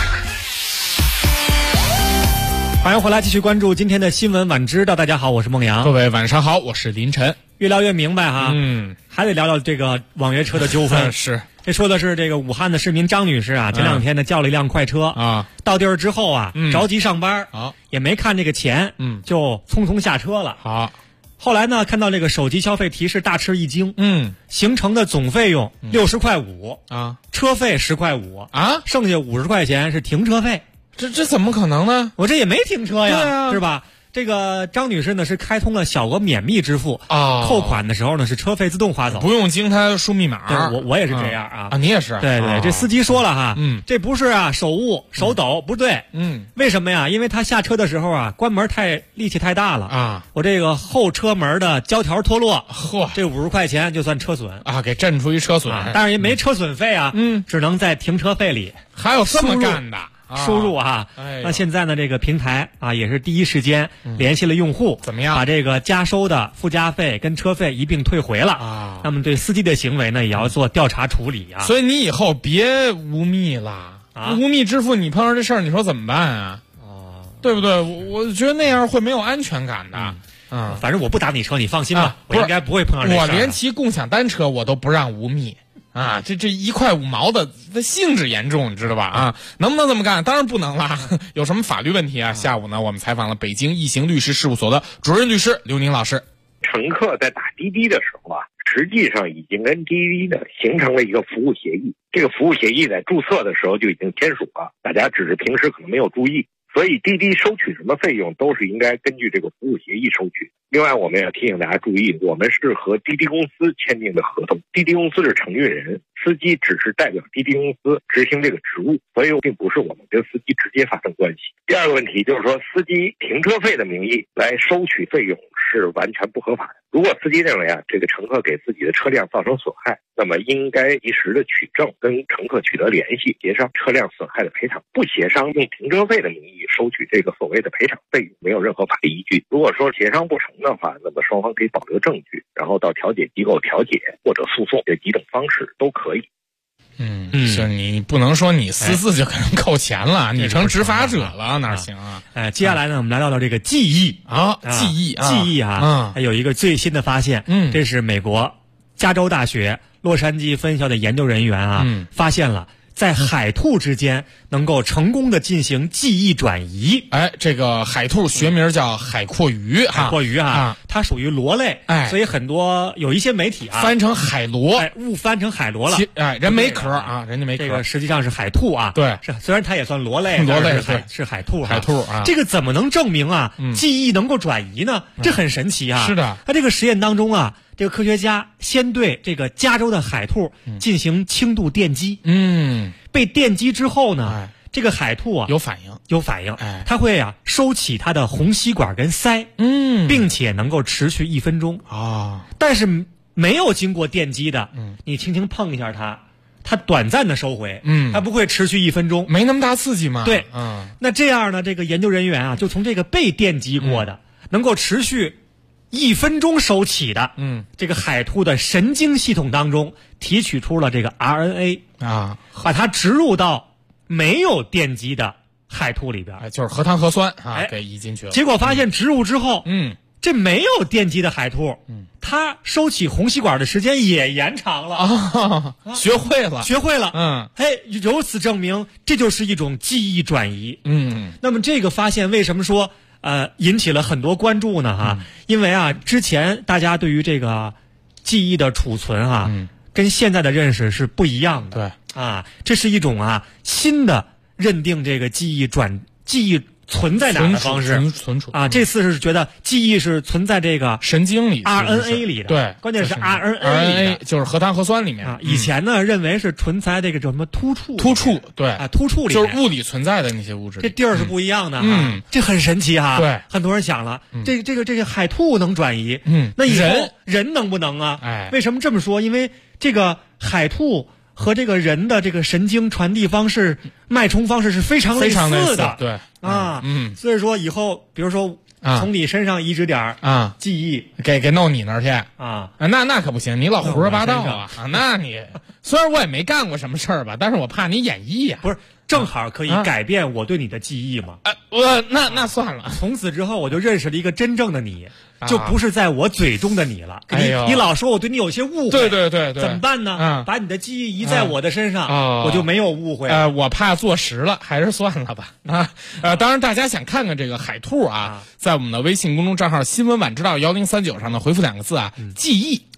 欢迎回来，继续关注今天的新闻晚知道。大家好，我是孟阳。 各位晚上好，我是林晨。 越聊越明白哈，还得聊聊这个网约车的纠纷。 是， 这说的是这个武汉的市民张女士啊，前两天呢叫了一辆快车啊， 到地儿之后啊，着急上班，也没看这个钱，就匆匆下车了。 好， 后来呢看到这个手机消费提示，大吃一惊，行程的总费用60.5块啊， 车费10.5块啊， 剩下50块钱是停车费。 这怎么可能呢？ 我这也没停车呀，是吧？ 这个张女士呢是开通了小额免密支付扣款的时候呢是车费自动划走， 不用经他输密码。 对，我也是这样啊。 你也是？ 对对，这司机说了哈，这不是手误手抖，不对。为什么呀？因为他下车的时候啊，关门力气太大了啊，我这个后车门的胶条脱落，这50块钱就算车损啊，给震出一车损， 但是也没车损费啊，只能在停车费里还有这么干的。 输入啊，那现在呢，这个平台啊也是第一时间联系了用户， 怎么样？ 把这个加收的附加费跟车费一并退回了啊。那么对司机的行为呢，也要做调查处理啊。 所以你以后别无密了啊，无密支付，你碰上这事儿，你说怎么办啊？对不对？我觉得那样会没有安全感的。 反正我不打你车，你放心吧，我应该不会碰上这事儿。 我连骑共享单车我都不让无密。这1块5毛的性质严重，你知道吧？啊，能不能这么干？当然不能啦。有什么法律问题啊？下午呢，我们采访了北京易行律师事务所的主任律师刘宁老师。 乘客在打滴滴的时候啊，实际上已经跟滴滴呢形成了一个服务协议。这个服务协议在注册的时候就已经签署了，大家只是平时可能没有注意。所以滴滴收取什么费用都是应该根据这个服务协议收取。另外我们也提醒大家注意，我们是和滴滴公司签订的合同，滴滴公司是承运人，司机只是代表滴滴公司执行这个职务，所以并不是我们跟司机直接发生关系。第二个问题就是说，司机停车费的名义来收取费用是完全不合法的。如果司机认为这个乘客给自己的车辆造成损害，那么应该及时的取证，跟乘客取得联系，协商车辆损害的赔偿。不协商，用停车费的名义收取这个所谓的赔偿费用，没有任何法律依据。如果说协商不成的话，那么双方可以保留证据，然后到调解机构调解或者诉讼，这几种方式都可以。 就你不能说你私自就给人扣钱了，你成执法者了，哪行啊？ 接下来呢，我们来聊聊这个记忆记忆啊，有一个最新的发现，这是美国加州大学洛杉矶分校的研究人员发现了。在海兔之间能够成功的进行记忆转移。 这个海兔学名叫海蛞蝓， 它属于螺类，所以很多有一些媒体翻成海螺， 误翻成海螺了。 人没壳啊，人家没壳， 这个实际上是海兔啊。 对， 是虽然它也算螺类，是海兔。 海兔啊， 这个怎么能证明记忆能够转移呢？这很神奇啊。 是的， 它这个实验当中这个科学家先对这个加州的海兔进行轻度电击，被电击之后呢，这个海兔有反应， 它会收起它的红吸管跟鳃，并且能够持续1分钟但是没有经过电击的，你轻轻碰一下它短暂的收回，它不会持续1分钟， 没那么大刺激嘛。 对，那这样呢，这个研究人员就从这个被电击过的，能够持续1分钟收起的，这个海兔的神经系统当中提取出了这个 RNA 把它植入到没有电击的海兔里边， 就是核糖核酸给移进去了。 结果发现植入之后，这没有电击的海兔，它收起红吸管的时间也延长了学会了，由此证明这就是一种记忆转移。那么这个发现为什么说引起了很多关注呢？因为之前大家对于这个记忆的储存跟现在的认识是不一样的。 对这是一种新的认定这个记忆存在哪的方式存储这次是觉得记忆是存在这个神经里 RNA 里的， 对， 关键是 RNA 里的， 就是核糖核酸里面以前呢认为是存在这个叫什么突触， 对突触里面就是物理存在的那些物质， 这地儿是不一样的这很神奇对， 很多人想了，这个海兔能转移，那以后人能不能啊？为什么这么说？因为这个海兔和这个人的这个神经传递方式、脉冲方式是非常类似的， 对所以说以后比如说从你身上移植点记忆， 给弄你那儿去那可不行，你老胡说八道那你虽然我也没干过什么事儿吧，但是我怕你演绎不是正好可以改变我对你的记忆嘛？ 那算了， 从此之后我就认识了一个真正的你，就不是在我嘴中的你了。你老说我对你有些误会， 对， 怎么办呢？把你的记忆移在我的身上，我就没有误会。 我怕坐实了，还是算了吧。当然大家想看看这个海兔在我们的微信公众账号新闻晚知道1039上呢，回复2个字记忆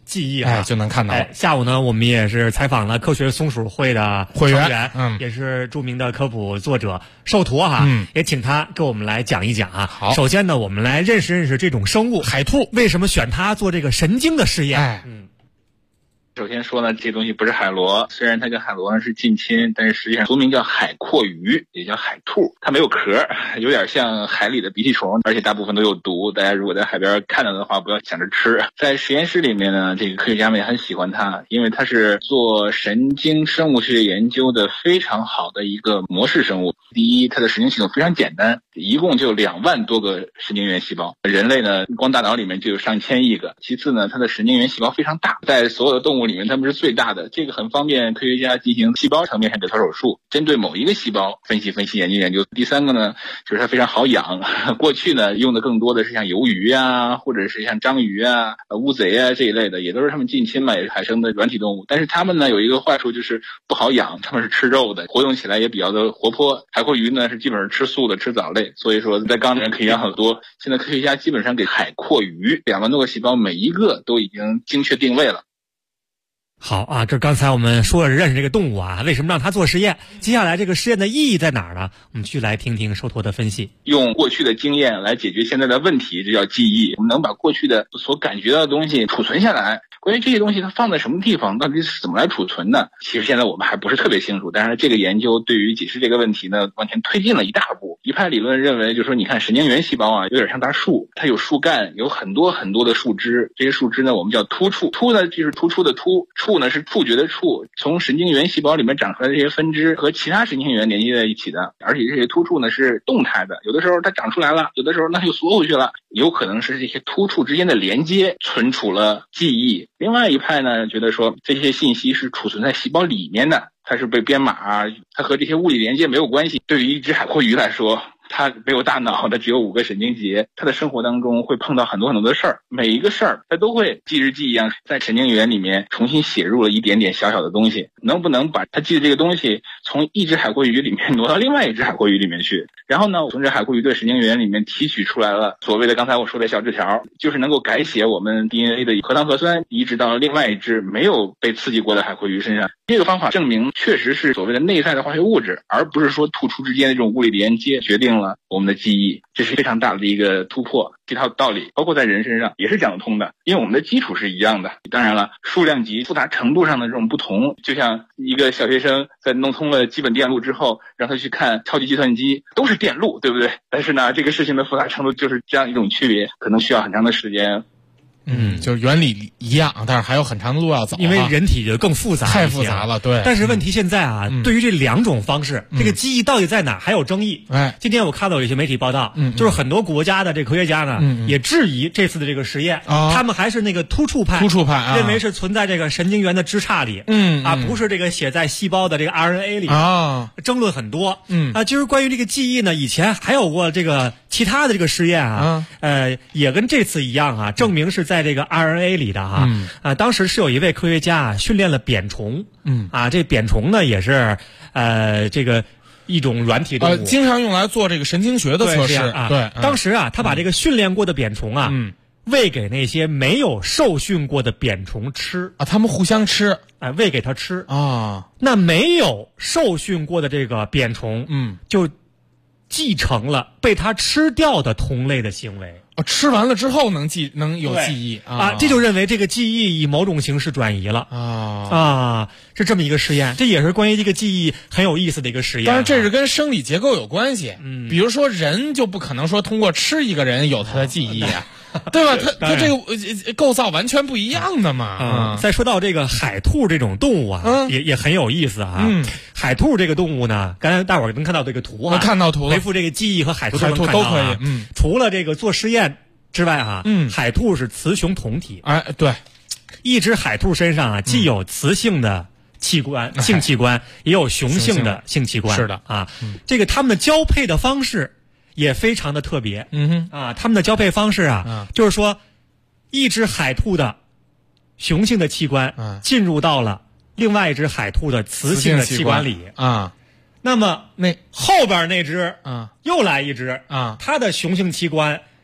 记忆啊， 就能看到。 下午呢，我们也是采访了科学松鼠会的会员，也是著名的科普作者寿图哈，也请他给我们来讲一讲啊。 好， 首先呢，我们来认识认识这种生物海兔， 为什么选它做这个神经的试验？ 首先说呢，这东西不是海螺，虽然它跟海螺呢是近亲，但是实际上俗名叫海蛞蝓，也叫海兔。它没有壳，有点像海里的鼻涕虫，而且大部分都有毒。大家如果在海边看到的话，不要想着吃。在实验室里面呢，这个科学家们也很喜欢它，因为它是做神经生物学研究的非常好的一个模式生物。第一，它的神经系统非常简单，一共就2万多个神经元细胞。人类呢，光大脑里面就有上千亿个。其次呢，它的神经元细胞非常大，在所有的动物里面它们是最大的，这个很方便科学家进行细胞层面上的操手术，针对某一个细胞分析研究。第三个呢，就是它非常好养。过去呢，用的更多的是像鱿鱼啊，或者是像章鱼啊、乌贼啊这一类的，也都是它们近亲嘛，也是海生的软体动物。但是它们呢有一个坏处，就是不好养，它们是吃肉的，活动起来也比较的活泼。海蛞蝓呢是基本上吃素的，吃藻类，所以说在缸里面可以养很多。现在科学家基本上给海蛞蝓2万多个细胞，每一个都已经精确定位了。 好啊，这刚才我们说了认识这个动物啊，为什么让它做实验？接下来这个实验的意义在哪儿呢？我们继续来听听寿托的分析。 用过去的经验来解决现在的问题，这叫记忆。我们能把过去的所感觉到的东西储存下来。关于这些东西它放在什么地方，到底是怎么来储存的，其实现在我们还不是特别清楚。但是这个研究对于解释这个问题呢，完全推进了一大步。一派理论认为，就是说你看神经元细胞啊，有点像大树，它有树干，有很多很多的树枝，这些树枝呢我们叫突触。突呢就是突出的突，触呢是触觉的触，从神经元细胞里面长出来的这些分支和其他神经元连接在一起的，而且这些突触呢是动态的，有的时候它长出来了，有的时候它又缩回去了，有可能是这些突触之间的连接存储了记忆。另外一派呢觉得说这些信息是储存在细胞里面的，它是被编码啊，它和这些物理连接没有关系。对于一只海蛞蝓来说，它没有大脑，它只有5个神经节，它的生活当中会碰到很多很多的事儿，每一个事儿它都会记日记一样，在神经元里面重新写入了一点点小小的东西。能不能把它记的这个东西从一只海蛞蝓里面挪到另外一只海蛞蝓里面去，然后呢从这海蛞蝓的神经元里面提取出来了所谓的刚才我说的小纸条，就是能够改写我们 DNA 的核糖核酸，移植到另外一只没有被刺激过的海蛞蝓身上。这个方法证明确实是所谓的内在的化学物质，而不是说突触之间的这种物理连接决定了我们的记忆，这是非常大的一个突破。这套道理包括在人身上也是讲得通的，因为我们的基础是一样的。当然了，数量级复杂程度上的这种不同，就像一个小学生在弄通了基本电路之后，让他去看超级计算机，都是电路，对不对？但是呢，这个事情的复杂程度就是这样一种区别，可能需要很长的时间。 就是原理一样，但是还有很长的路要走， 因为人体就更复杂， 太复杂了，对。 但是问题现在啊，对于这2种方式，这个记忆到底在哪还有争议。今天我看到有一些媒体报道，就是很多国家的这科学家呢，也质疑这次的这个实验，他们还是那个突触派，认为是存在这个神经元的枝杈里，不是这个写在细胞的这个 RNA 里，争论很多。就是关于这个记忆呢，以前还有过这个其他的这个实验啊，也跟这次一样啊，证明是在这个 RNA 里的啊，当时是有一位科学家啊训练了扁虫，这扁虫呢也是这个一种软体动物， 经常用来做这个神经学的测试啊。对，当时啊他把这个训练过的扁虫啊，喂给那些没有受训过的扁虫吃啊，他们互相吃， 喂给它吃啊。那没有受训过的这个扁虫，就继承了被它吃掉的同类的行为。 吃完了之后能有记忆啊， 这就认为这个记忆以某种形式转移了是这么一个实验，这也是关于这个记忆很有意思的一个实验。 但是这是跟生理结构有关系，比如说人就不可能说通过吃一个人有他的记忆啊。对吧？它这个构造完全不一样的嘛。 再说到这个海兔这种动物啊，也很有意思啊。海兔这个动物呢，刚才大伙儿能看到这个图啊， 看到图了， 回复这个记忆和海兔都能看到都可以。 除了这个做实验之外啊，海兔是雌雄同体。 对， 一只海兔身上啊，既有雌性的器官、性器官，也有雄性的性器官。 是的啊，这个它们的交配的方式也非常的特别。他们的交配方式啊，就是说，一只海兔的雄性的器官进入到了另外一只海兔的雌性的器官里啊。 那么那后边那只又来一只它的雄性器官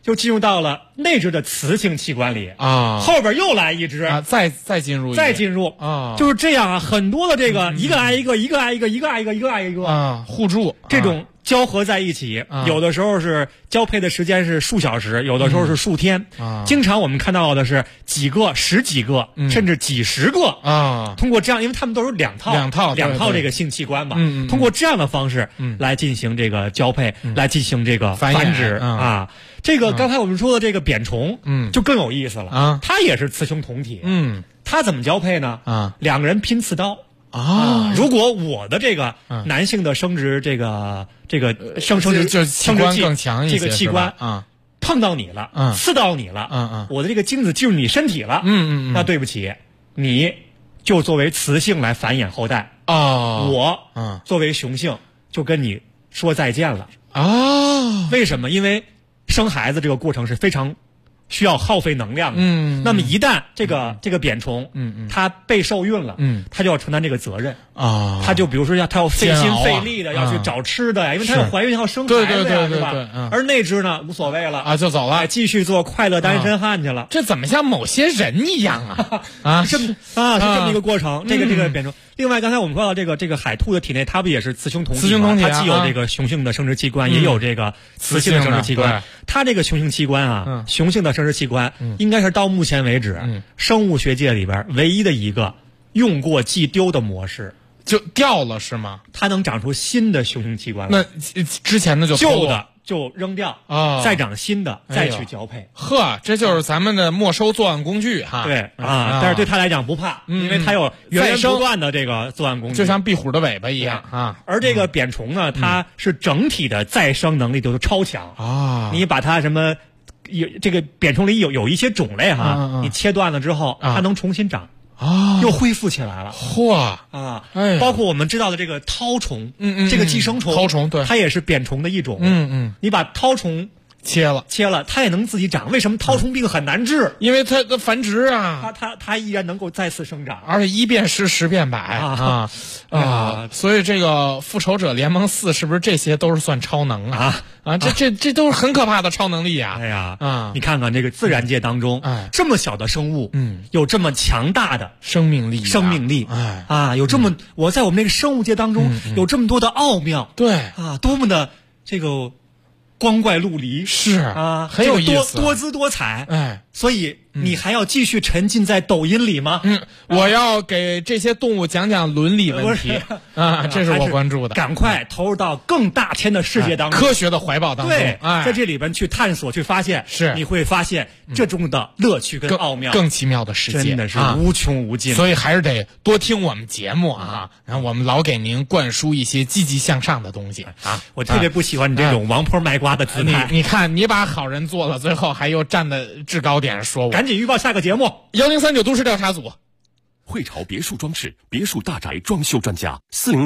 就进入到了内置的雌性器官里啊， 后边又来一只啊，再进入啊，就是这样啊，很多的这个一个挨一个，一个挨一个，一个挨一个，一个挨一个啊，互助这种交合在一起，有的时候是交配的时间是数小时，有的时候是数天啊。经常我们看到的是几个、十几个，甚至几十个啊。通过这样，因为他们都是两套这个性器官嘛，通过这样的方式来进行这个交配，来进行这个繁殖啊。这个刚才我们说的这个扁虫，就更有意思了啊。它也是雌雄同体，它怎么交配呢？啊，两个人拼刺刀。啊，如果我的这个男性的生殖这个生殖就器官更强一些， 这个器官啊碰到你了，刺到你了，我的这个精子进入你身体了，那对不起，你就作为雌性来繁衍后代啊，我作为雄性就跟你说再见了啊。为什么？因为生孩子这个过程是非常需要耗费能量的，那么一旦这个扁虫，它被受孕了，它就要承担这个责任啊，它就比如说它要费心费力的要去找吃的呀，因为它要怀孕要生孩子呀，是吧？而那只呢无所谓了啊， 就走了， 继续做快乐单身汉去了。 这怎么像某些人一样啊？啊， 是这么一个过程。这个扁虫。另外，刚才我们说到这个海兔的体内，它不也是雌雄同体吗？它既有这个雄性的生殖器官，也有这个雌性的生殖器官。它这个雄性器官啊，雄性的生殖器官应该是到目前为止生物学界里边唯一的一个用过即丢的模式， 就掉了是吗？ 它能长出新的雄性器官那之前的旧的就扔掉啊，再长新的，再去交配。 呵，这就是咱们的没收作案工具哈。 对啊，但是对他来讲不怕，因为他有源源不断的这个作案工具， 就像壁虎的尾巴一样啊。 而这个扁虫呢，它是整体的再生能力都是超强啊。你把它什么这个扁虫里有一些种类哈，你切断了之后，它能重新长。啊，又恢复起来了！ 嚯啊！包括我们知道的这个绦虫，这个寄生虫， 绦虫对， 它也是扁虫的一种。你把绦虫切了，它也能自己长。为什么绦虫病很难治？ 因为它的繁殖啊， 它依然能够再次生长， 而且一变十，十变百啊！所以这个复仇者联盟4是不是这些都是算超能啊？这都是很可怕的超能力呀！ 哎呀，你看看这个自然界当中，这么小的生物，有这么强大的生命力， 有这么我在我们这个生物界当中有这么多的奥妙， 对啊，多么的这个光怪陆离， 是啊， 很有意思， 多姿多彩，所以你还要继续沉浸在抖音里吗？ 我要给这些动物讲讲伦理问题啊，这是我关注的。 赶快投入到更大千的世界当中， 科学的怀抱当中， 对，在这里边去探索、去发现， 是你会发现这中的乐趣跟奥妙， 更奇妙的世界， 真的是无穷无尽。 所以还是得多听我们节目啊，然后我们老给您灌输一些积极向上的东西啊。 我特别不喜欢你这种王婆卖瓜的姿态。 你看，你把好人做了，最后还又站在制高点说我。 赶紧预报下个节目 ，1039都市调查组。 汇潮别墅装饰，别墅大宅装修专家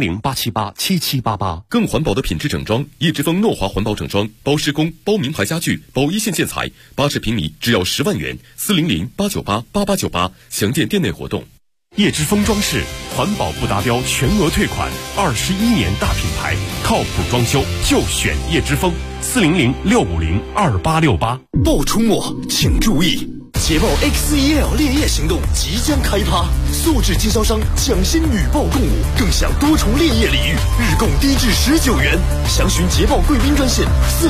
，400-878-7788。更环保的品质整装，叶之峰诺华环保整装，包施工，包名牌家具，包一线建材，80平米只要10万元，400-898-8898。详见店内活动。叶之峰装饰，环保不达标全额退款，21年大品牌，靠谱装修就选叶之峰，400-650-2868。 不出没，请注意！捷豹 X1L 烈焰行动即将开趴，素质经销商奖薪女豹共舞，更享多重烈焰礼遇，日供低至19元。详询捷豹贵宾专线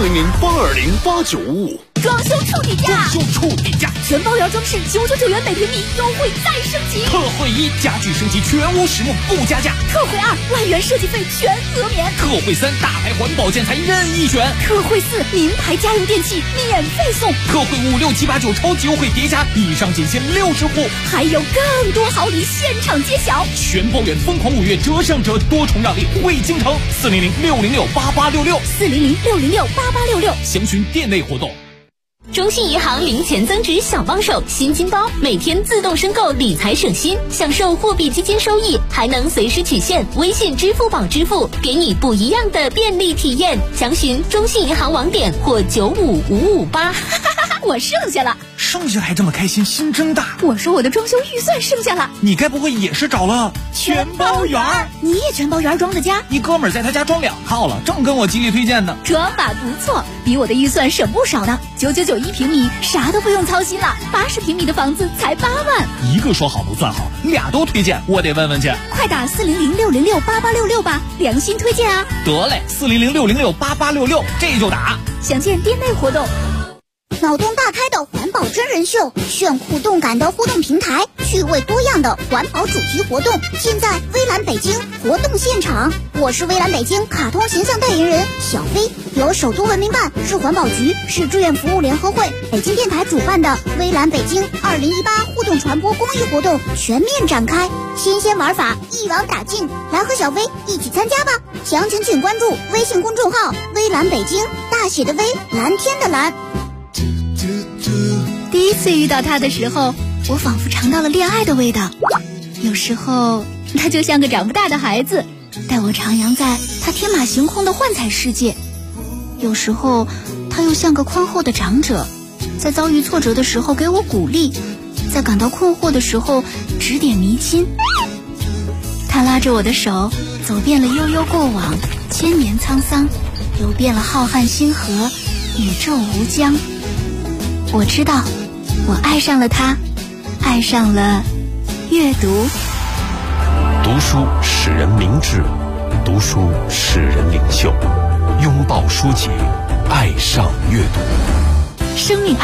400-820-8955。 装修处底价，全包疗装饰999元每平米，优惠再升级。 特惠1，家具升级全屋实木不加价。 特惠2，万元设计费全额免。 特惠3，大牌环保建材任意选。 特惠4，名牌家用电器免费送。 特惠5、6、7、8、9超级优惠叠加，以上仅限60户， 还有更多好礼现场揭晓。 全包圆疯狂5月折上折，多重让利惠京城，400-606-8866，400-606-8866，详询店内活动。 中信银行零钱增值小帮手新金包，每天自动申购理财省心，享受货币基金收益，还能随时取现，微信、支付宝支付，给你不一样的便利体验。详询中信银行网点或95558。我剩下了。 剩下还这么开心，心真大。 我说我的装修预算剩下了， 你该不会也是找了全包园？你也全包园装的家？ 你哥们儿在他家装2套了，正跟我极力推荐呢。 装法不错，比我的预算省不少呢。9991平米，啥都不用操心了。80平米的房子才8万。 一个说好不算好，2都推荐，我得问问去。 快打400-606-8866吧，良心推荐啊！ 得嘞，400-606-8866，这就打。 详见店内活动。 脑洞大开的环保真人秀，炫酷动感的互动平台，趣味多样的环保主题活动，尽在微蓝北京活动现场。我是微蓝北京卡通形象代言人小飞，由首都文明办、市环保局、市志愿服务联合会、北京电台主办的微蓝北京2018互动传播公益活动全面展开，新鲜玩法一网打尽，来和小飞一起参加吧！详情请关注微信公众号微蓝北京，大写的微，蓝天的蓝。第一次遇到他的时候，我仿佛尝到了恋爱的味道。有时候他就像个长不大的孩子，带我徜徉在他天马行空的幻彩世界。有时候他又像个宽厚的长者，在遭遇挫折的时候给我鼓励，在感到困惑的时候指点迷津。他拉着我的手，走遍了悠悠过往，千年沧桑，游遍了浩瀚星河，宇宙无疆。我知道，我爱上了他，爱上了阅读。 读书使人明智，读书使人领袖。拥抱书籍，爱上阅读。 生命